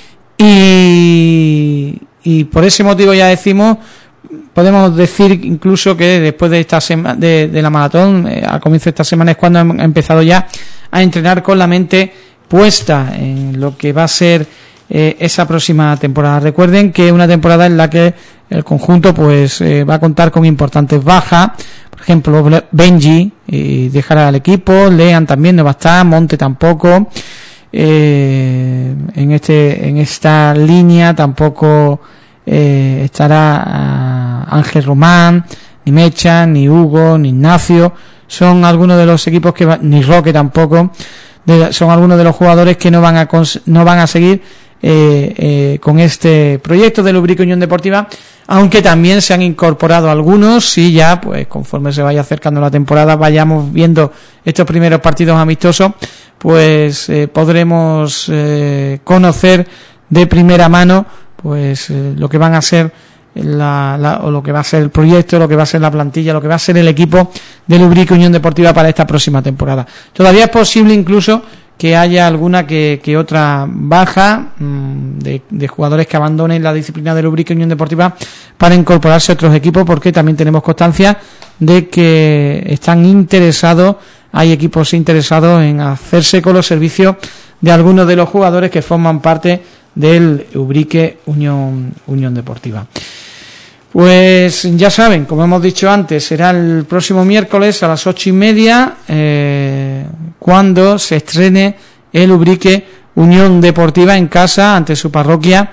Y, y por ese motivo ya decimos, podemos decir incluso que después de esta semana de, de la maratón, eh, al comienzo de esta semana es cuando han empezado ya a entrenar con la mente puesta en lo que va a ser eh, esa próxima temporada. Recuerden que es una temporada en la que el conjunto pues eh, va a contar con importantes bajas. Por ejemplo, Benji eh, dejará al equipo, Lean también no va a estar, Monte tampoco. Eh, en este en esta línea tampoco eh, estará Ángel Román, ni Mecha, ni Hugo, ni Ignacio. Son algunos de los equipos que va, ni Roque tampoco, de, son algunos de los jugadores que no van a cons, no van a seguir eh, eh, con este proyecto del Ubrique Unión Deportiva, aunque también se han incorporado algunos y ya pues conforme se vaya acercando la temporada, vayamos viendo estos primeros partidos amistosos, pues eh, podremos eh, conocer de primera mano pues eh, lo que van a ser la, la, o lo que va a ser el proyecto, lo que va a ser la plantilla, lo que va a ser el equipo del Ubrique Unión Deportiva para esta próxima temporada. Todavía es posible incluso que haya alguna que, que otra baja mmm, de, de jugadores que abandonen la disciplina del Ubrique Unión Deportiva para incorporarse a otros equipos, porque también tenemos constancia de que están interesados, hay equipos interesados en hacerse con los servicios de algunos de los jugadores que forman parte del Ubrique Unión, Unión Deportiva. Pues ya saben, como hemos dicho antes, será el próximo miércoles a las ocho y media eh, cuando se estrene el Ubrique Unión Deportiva en casa ante su parroquia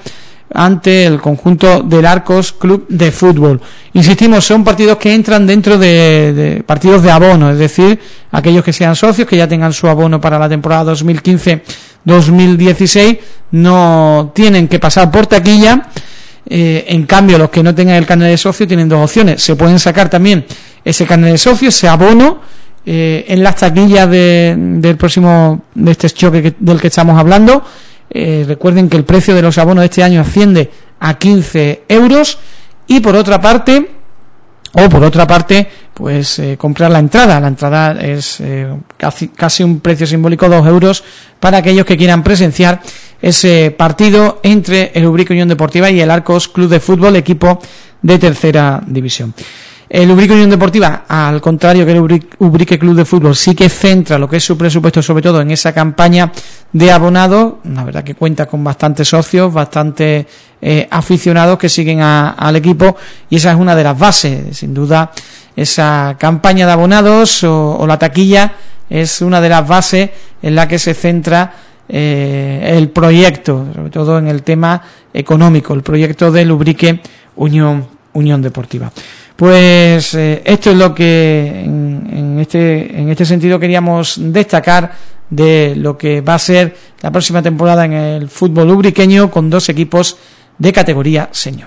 ante el conjunto del Arcos Club de Fútbol. Insistimos, son partidos que entran dentro de, de partidos de abono, es decir, aquellos que sean socios, que ya tengan su abono para la temporada dos mil quince dos mil dieciséis, no tienen que pasar por taquilla. Eh, en cambio, los que no tengan el carnet de socio tienen dos opciones: se pueden sacar también ese carnet de socio, ese abono, eh, en las taquillas de, del próximo, de este choque que, del que estamos hablando. Eh, recuerden que el precio de los abonos de este año asciende a quince euros, y por otra parte, o por otra parte, pues eh, comprar la entrada. La entrada es eh, casi, casi un precio simbólico, dos euros, para aquellos que quieran presenciar ese partido entre el Ubrique Unión Deportiva y el Arcos Club de Fútbol, equipo de tercera división. El Ubrique Unión Deportiva, al contrario que el Ubrique Club de Fútbol, sí que centra lo que es su presupuesto sobre todo en esa campaña de abonados. La verdad que cuenta con bastantes socios, bastantes eh, aficionados que siguen a, al equipo, y esa es una de las bases. Sin duda, esa campaña de abonados o, o la taquilla es una de las bases en la que se centra eh, el proyecto, sobre todo en el tema económico, el proyecto del Ubrique Unión, Unión Deportiva. Pues eh, esto es lo que en, en este en este sentido queríamos destacar de lo que va a ser la próxima temporada en el fútbol ubriqueño, con dos equipos de categoría senior.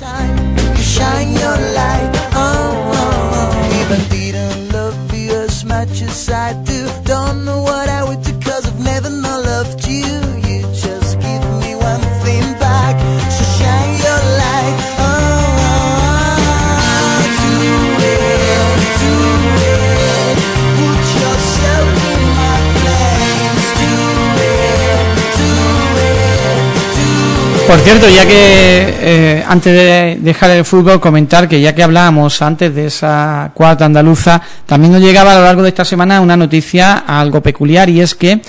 Por cierto, ya que eh, antes de dejar el fútbol, comentar que ya que hablábamos antes de esa cuarta andaluza, también nos llegaba a lo largo de esta semana una noticia algo peculiar, y es que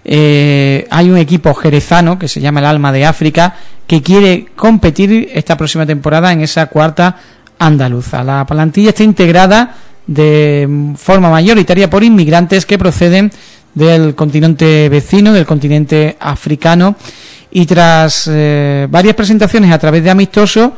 eh, hay un equipo jerezano que se llama el Alma de África que quiere competir esta próxima temporada en esa cuarta andaluza. La plantilla está integrada de forma mayoritaria por inmigrantes que proceden del continente vecino, del continente africano. Y tras eh, varias presentaciones a través de amistosos,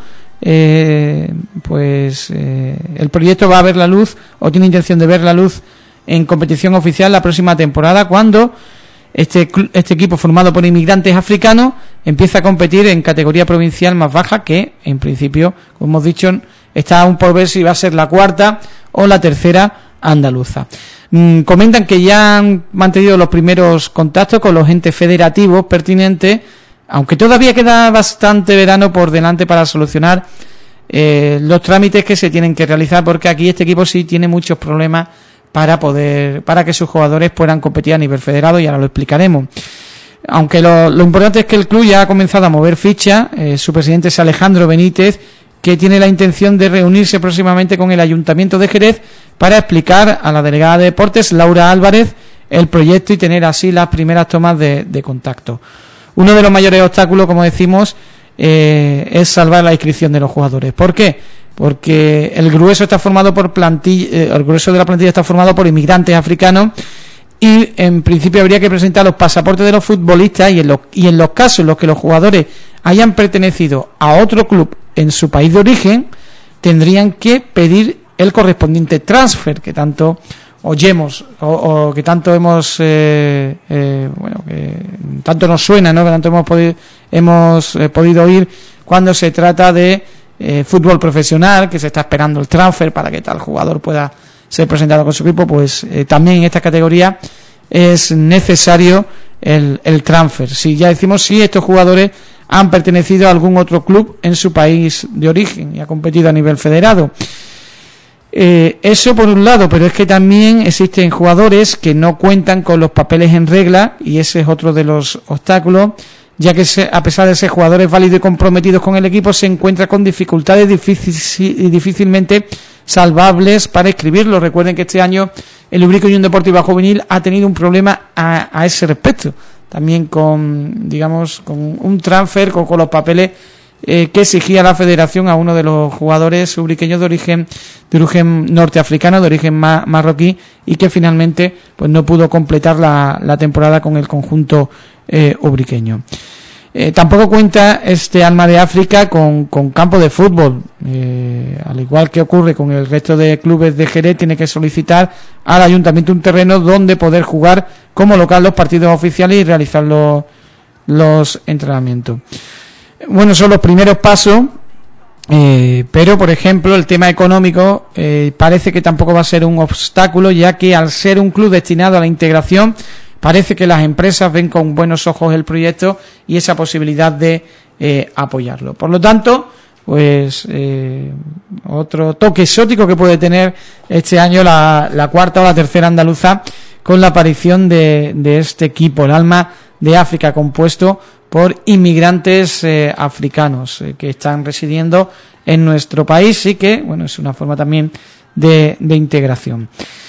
eh, pues eh, el proyecto va a ver la luz, o tiene intención de ver la luz en competición oficial la próxima temporada, cuando este este equipo formado por inmigrantes africanos empieza a competir en categoría provincial más baja, que en principio, como hemos dicho, está aún por ver si va a ser la cuarta o la tercera andaluza. Mm, comentan que ya han mantenido los primeros contactos con los entes federativos pertinentes, aunque todavía queda bastante verano por delante para solucionar eh, los trámites que se tienen que realizar, porque aquí este equipo sí tiene muchos problemas para poder para que sus jugadores puedan competir a nivel federado, y ahora lo explicaremos. Aunque lo, lo importante es que el club ya ha comenzado a mover ficha. Eh, su presidente es Alejandro Benítez, que tiene la intención de reunirse próximamente con el Ayuntamiento de Jerez para explicar a la delegada de Deportes, Laura Álvarez, el proyecto, y tener así las primeras tomas de, de contacto. Uno de los mayores obstáculos, como decimos, eh, es salvar la inscripción de los jugadores. ¿Por qué? Porque el grueso está formado por plantilla, eh, el grueso de la plantilla está formado por inmigrantes africanos, y en principio habría que presentar los pasaportes de los futbolistas, y en los, y en los casos en los que los jugadores hayan pertenecido a otro club en su país de origen, tendrían que pedir el correspondiente transfer que tanto oyemos o, o que tanto hemos eh, eh, bueno que tanto nos suena, ¿no? Que tanto hemos podido hemos eh, podido oír cuando se trata de eh, fútbol profesional, que se está esperando el transfer para que tal jugador pueda ser presentado con su equipo. Pues eh, también en esta categoría es necesario el, el transfer. Si ya decimos si estos jugadores han pertenecido a algún otro club en su país de origen y ha competido a nivel federado. Eh, eso por un lado, pero es que también existen jugadores que no cuentan con los papeles en regla, y ese es otro de los obstáculos, ya que se, a pesar de ser jugadores válidos y comprometidos con el equipo, se encuentra con dificultades difícil, difícilmente salvables para inscribirlo. Recuerden que este año el Ubrique Unión Deportiva Juvenil ha tenido un problema a, a ese respecto, también con, digamos, con un transfer, con, con los papeles Eh, que exigía la federación a uno de los jugadores ubriqueños de origen de origen norteafricano, de origen ma- marroquí, y que finalmente pues no pudo completar la, la temporada con el conjunto eh, ubriqueño. Eh, tampoco cuenta este Alma de África con, con campo de fútbol. Eh, al igual que ocurre con el resto de clubes de Jerez, tiene que solicitar al ayuntamiento un terreno donde poder jugar como local los partidos oficiales y realizar los, los entrenamientos. Bueno, son los primeros pasos, eh, pero por ejemplo el tema económico eh, parece que tampoco va a ser un obstáculo, ya que al ser un club destinado a la integración, parece que las empresas ven con buenos ojos el proyecto y esa posibilidad de eh, apoyarlo. Por lo tanto, pues eh, otro toque exótico que puede tener este año la, la cuarta o la tercera andaluza con la aparición de, de este equipo, el Alma de África, compuesto por inmigrantes eh, africanos eh, que están residiendo en nuestro país y que, bueno, es una forma también de, de integración.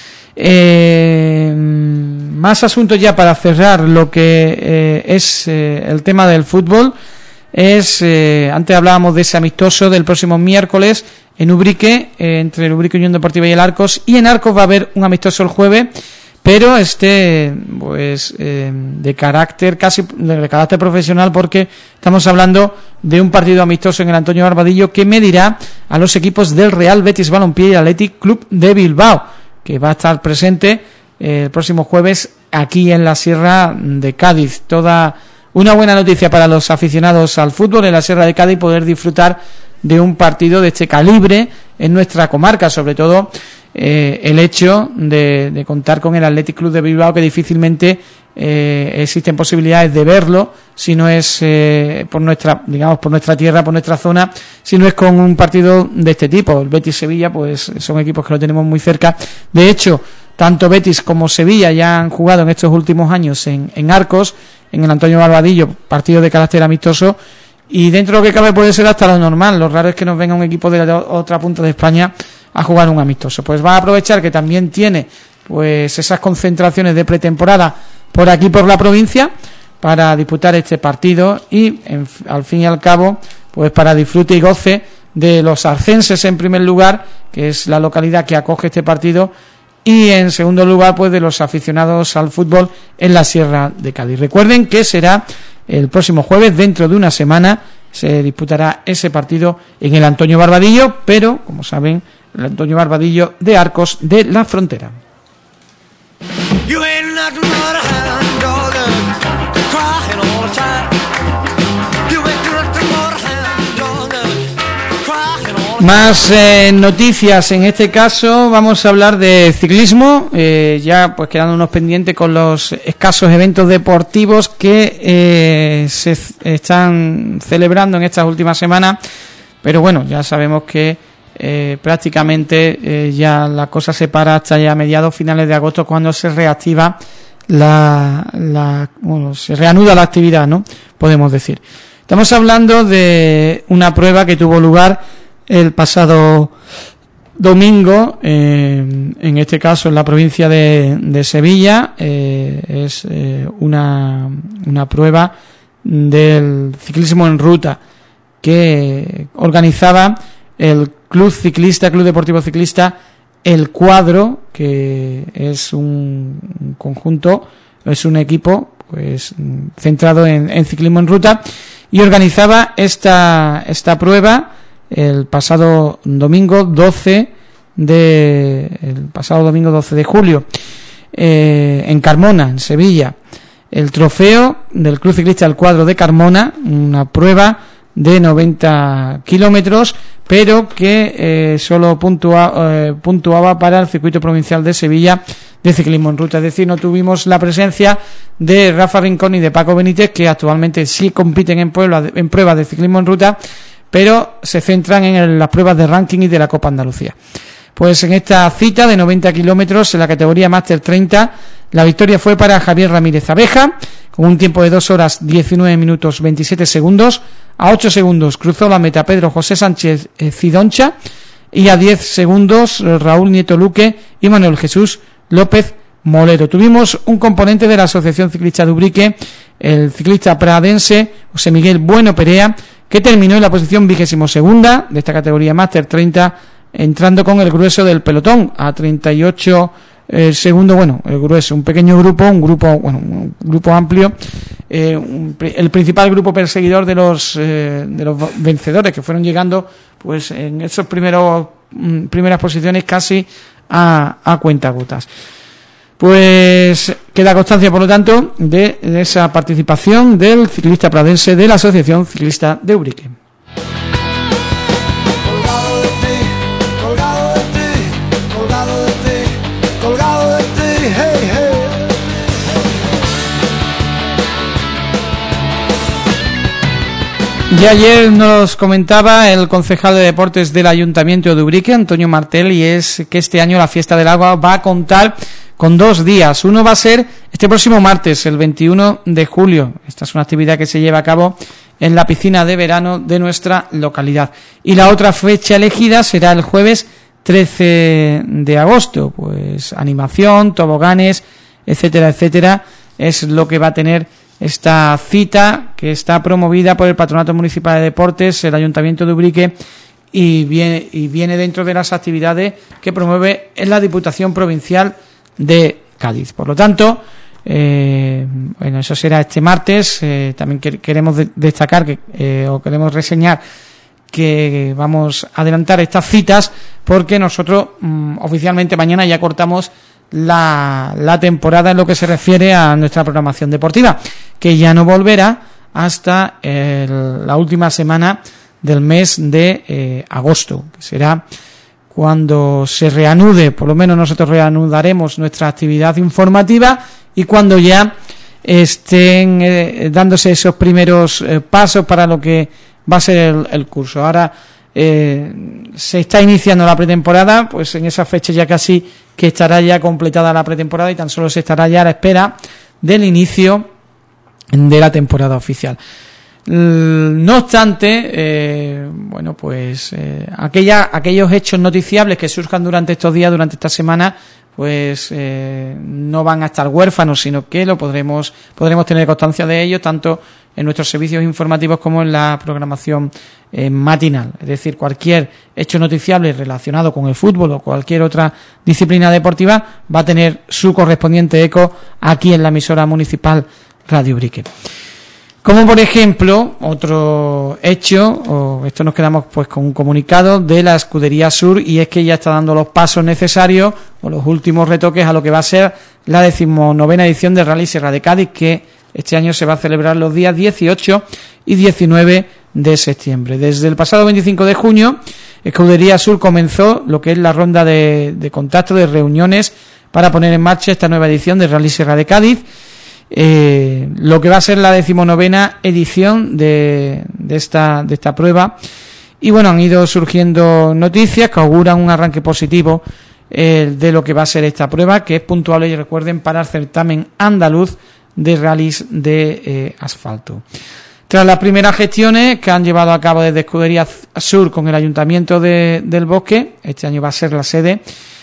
Eh, más asuntos ya para cerrar lo que eh, es eh, el tema del fútbol. Es eh, antes hablábamos de ese amistoso del próximo miércoles en Ubrique, eh, entre el Ubrique Unión Deportiva y el Arcos, y en Arcos va a haber un amistoso el jueves, pero este pues eh, de carácter casi de carácter profesional, porque estamos hablando de un partido amistoso en el Antonio Barbadillo que medirá a los equipos del Real Betis Balompié y el Athletic Club de Bilbao, que va a estar presente eh, el próximo jueves aquí en la Sierra de Cádiz. Toda una buena noticia para los aficionados al fútbol en la Sierra de Cádiz, poder disfrutar de un partido de este calibre en nuestra comarca, sobre todo eh, el hecho de, de contar con el Athletic Club de Bilbao, que difícilmente eh, existen posibilidades de verlo si no es eh, por nuestra, digamos, por nuestra tierra, por nuestra zona, si no es con un partido de este tipo. El Betis Sevilla, pues son equipos que lo tenemos muy cerca. De hecho, tanto Betis como Sevilla ya han jugado en estos últimos años en, en Arcos, en el Antonio Barbadillo, partido de carácter amistoso, y dentro de lo que cabe puede ser hasta lo normal. Lo raro es que nos venga un equipo de la otra punta de España a jugar un amistoso. Pues va a aprovechar que también tiene pues esas concentraciones de pretemporada por aquí, por la provincia, para disputar este partido y en, al fin y al cabo pues para disfrute y goce de los arcenses en primer lugar, que es la localidad que acoge este partido, y en segundo lugar pues de los aficionados al fútbol en la Sierra de Cádiz. Recuerden que será el próximo jueves, dentro de una semana, se disputará ese partido en el Antonio Barbadillo, pero como saben, el Antonio Barbadillo de Arcos de la Frontera. Más eh, noticias. En este caso vamos a hablar de ciclismo, eh, ya pues quedándonos pendientes con los escasos eventos deportivos que eh, se están celebrando en estas últimas semanas, pero bueno, ya sabemos que eh, prácticamente eh, ya la cosa se para hasta ya mediados finales de agosto, cuando se reactiva la, la bueno, se reanuda la actividad, ¿no? Podemos decir. Estamos hablando de una prueba que tuvo lugar el pasado domingo, eh, en este caso en la provincia de, de Sevilla. Eh, es eh, una, una prueba del ciclismo en ruta que organizaba el Club Ciclista, Club Deportivo Ciclista El Cuadro, que es un, un conjunto, es un equipo pues centrado en, en ciclismo en ruta, y organizaba esta, esta prueba el pasado domingo doce de el pasado domingo doce de julio eh, en Carmona, en Sevilla. El trofeo del Club Ciclista El Cuadro de Carmona, una prueba de noventa kilómetros, pero que eh, solo puntua, eh, puntuaba para el circuito provincial de Sevilla de ciclismo en ruta. Es decir, no tuvimos la presencia de Rafa Rincón y de Paco Benítez, que actualmente sí compiten en, Puebla, en pruebas de ciclismo en ruta, pero se centran en las pruebas de ranking y de la Copa Andalucía. Pues en esta cita de noventa kilómetros en la categoría Máster treinta, la victoria fue para Javier Ramírez Abeja, con un tiempo de dos horas diecinueve minutos veintisiete segundos. A ocho segundos cruzó la meta Pedro José Sánchez Cidoncha, y a diez segundos Raúl Nieto Luque y Manuel Jesús López Molero. Tuvimos un componente de la Asociación Ciclista de Ubrique, el ciclista pradense José Miguel Bueno Perea, que terminó en la posición vigésimo segunda de esta categoría Máster treinta, entrando con el grueso del pelotón a treinta y ocho eh, segundos. Bueno, el grueso, un pequeño grupo, un grupo, bueno, un grupo amplio, eh, un, el principal grupo perseguidor de los eh, de los vencedores, que fueron llegando pues en esos primeros mm, primeras posiciones casi a, a cuentagotas. Pues queda constancia, por lo tanto, de, de esa participación del ciclista pradense de la Asociación Ciclista de Ubrique. Y ayer nos comentaba el concejal de deportes del Ayuntamiento de Ubrique, Antonio Martel, y es que este año la Fiesta del Agua va a contar con dos días. Uno va a ser este próximo martes, el veintiuno de julio. Esta es una actividad que se lleva a cabo en la piscina de verano de nuestra localidad. Y la otra fecha elegida será el jueves trece de agosto. Pues animación, toboganes, etcétera, etcétera, es lo que va a tener esta cita, que está promovida por el Patronato Municipal de Deportes, el Ayuntamiento de Ubrique, y viene, y viene dentro de las actividades que promueve en la Diputación Provincial de Cádiz. Por lo tanto, eh, bueno, eso será este martes. Eh, también que, queremos de, destacar que eh, o queremos reseñar que vamos a adelantar estas citas porque nosotros mm, oficialmente mañana ya cortamos la, la temporada en lo que se refiere a nuestra programación deportiva, que ya no volverá hasta el, la última semana del mes de eh, agosto, que será cuando se reanude, por lo menos nosotros reanudaremos nuestra actividad informativa y cuando ya estén eh, dándose esos primeros eh, pasos para lo que va a ser el, el curso. Ahora eh, se está iniciando la pretemporada, pues en esa fecha ya casi que estará ya completada la pretemporada y tan solo se estará ya a la espera del inicio de la temporada oficial. No obstante, eh, bueno, pues eh, aquella, aquellos hechos noticiables que surjan durante estos días, durante esta semana, pues eh, no van a estar huérfanos, sino que lo podremos podremos tener constancia de ello tanto en nuestros servicios informativos como en la programación eh, matinal. Es decir, cualquier hecho noticiable relacionado con el fútbol o cualquier otra disciplina deportiva va a tener su correspondiente eco aquí en la emisora municipal Radio Ubrique. Como por ejemplo, otro hecho, o esto nos quedamos pues con un comunicado de la Escudería Sur, y es que ya está dando los pasos necesarios o los últimos retoques a lo que va a ser la decimonovena edición del Rally Sierra de Cádiz, que este año se va a celebrar los días dieciocho y diecinueve de septiembre. Desde el pasado veinticinco de junio, Escudería Sur comenzó lo que es la ronda de, de contacto, de reuniones para poner en marcha esta nueva edición del Rally Sierra de Cádiz. Eh, lo que va a ser la decimonovena edición de, de esta de esta prueba, y bueno, han ido surgiendo noticias que auguran un arranque positivo eh, de lo que va a ser esta prueba, que es puntuable, y recuerden, para el certamen andaluz de rallies de eh, asfalto. Tras las primeras gestiones que han llevado a cabo desde Escudería Sur con el Ayuntamiento de, del Bosque, este año va a ser la sede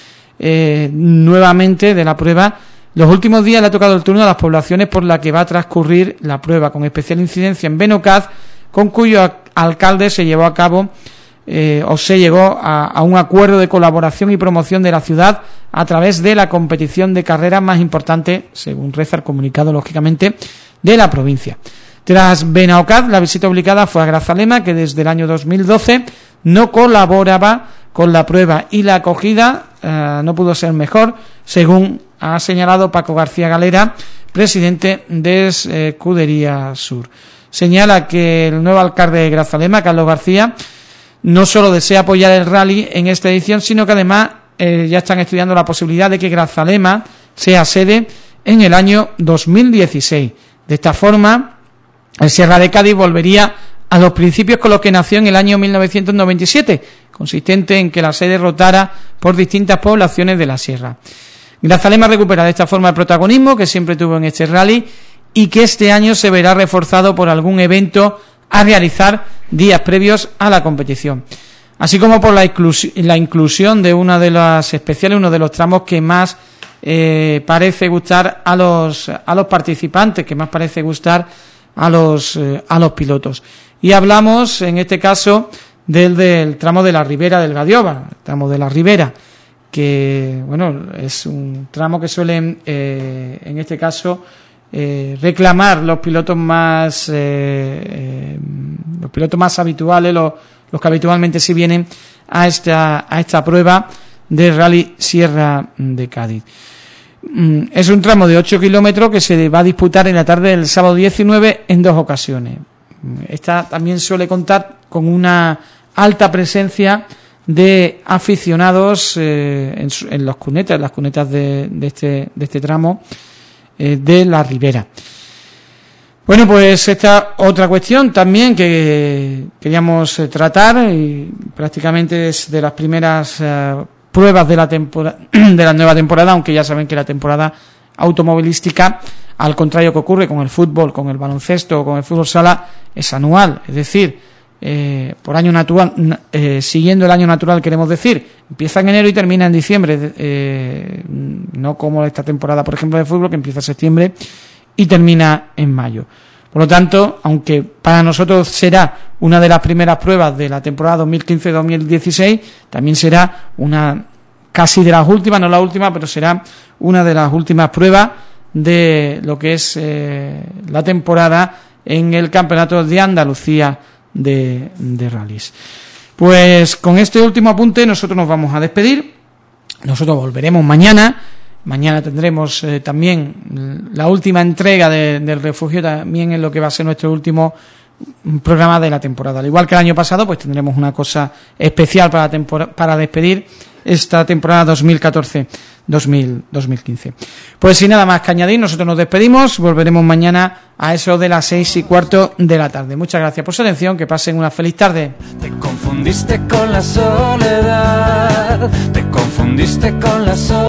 eh, nuevamente de la prueba. Los últimos días le ha tocado el turno a las poblaciones por las que va a transcurrir la prueba, con especial incidencia en Benocaz, con cuyo alcalde se llevó a cabo eh, o se llegó a, a un acuerdo de colaboración y promoción de la ciudad a través de la competición de carreras más importante, según reza el comunicado, lógicamente, de la provincia. Tras Benaocaz, la visita obligada fue a Grazalema, que desde el año dos mil doce no colaboraba con la prueba, y la acogida eh, no pudo ser mejor, según ha señalado Paco García Galera, presidente de Escudería Sur. Señala que el nuevo alcalde de Grazalema, Carlos García, no solo desea apoyar el rally en esta edición, sino que además eh, ya están estudiando la posibilidad de que Grazalema sea sede en el año dos mil dieciséis. De esta forma, el Sierra de Cádiz volvería a los principios con los que nació en el año mil novecientos noventa y siete, consistente en que la sede rotara por distintas poblaciones de la sierra. Grazalema recupera de esta forma el protagonismo que siempre tuvo en este rally, y que este año se verá reforzado por algún evento a realizar días previos a la competición, así como por la, inclus- la inclusión de una de las especiales, uno de los tramos que más eh, parece gustar a los a los participantes, que más parece gustar a los eh, a los pilotos. Y hablamos en este caso del del tramo de la Ribera del Gadióvar, el tramo de la Ribera, que bueno, es un tramo que suelen eh, en este caso eh, reclamar los pilotos más eh, eh, los pilotos más habituales, los, los que habitualmente sí vienen a esta a esta prueba de Rally Sierra de Cádiz. Es un tramo de ocho kilómetros que se va a disputar en la tarde del sábado diecinueve en dos ocasiones. Esta también suele contar con una alta presencia de aficionados eh, en, su, en los cunetas, las cunetas de, de, este, de este tramo eh, de la Ribera. Bueno, pues esta otra cuestión también que queríamos eh, tratar, y prácticamente es de las primeras eh, pruebas de la temporada, de la nueva temporada, aunque ya saben que la temporada automovilística, al contrario que ocurre con el fútbol, con el baloncesto o con el fútbol sala, es anual, es decir, eh, por año natural, eh, siguiendo el año natural, queremos decir, empieza en enero y termina en diciembre, eh, no como esta temporada, por ejemplo, de fútbol, que empieza en septiembre y termina en mayo. Por lo tanto, aunque para nosotros será una de las primeras pruebas de la temporada dos mil quince dos mil dieciséis, también será una casi de las últimas, no la última, pero será una de las últimas pruebas de lo que es eh, la temporada en el Campeonato de Andalucía de, de rallies. Pues con este último apunte nosotros nos vamos a despedir. Nosotros volveremos mañana. Mañana tendremos eh, también la última entrega de, del refugio, también en lo que va a ser nuestro último programa de la temporada. Al igual que el año pasado, pues tendremos una cosa especial para, tempor- para despedir esta temporada dos mil catorce dos mil quince. Pues sin nada más que añadir, nosotros nos despedimos, volveremos mañana a eso de las seis y cuarto de la tarde. Muchas gracias por su atención, que pasen una feliz tarde. Te confundiste con la soledad, te confundiste con la soledad.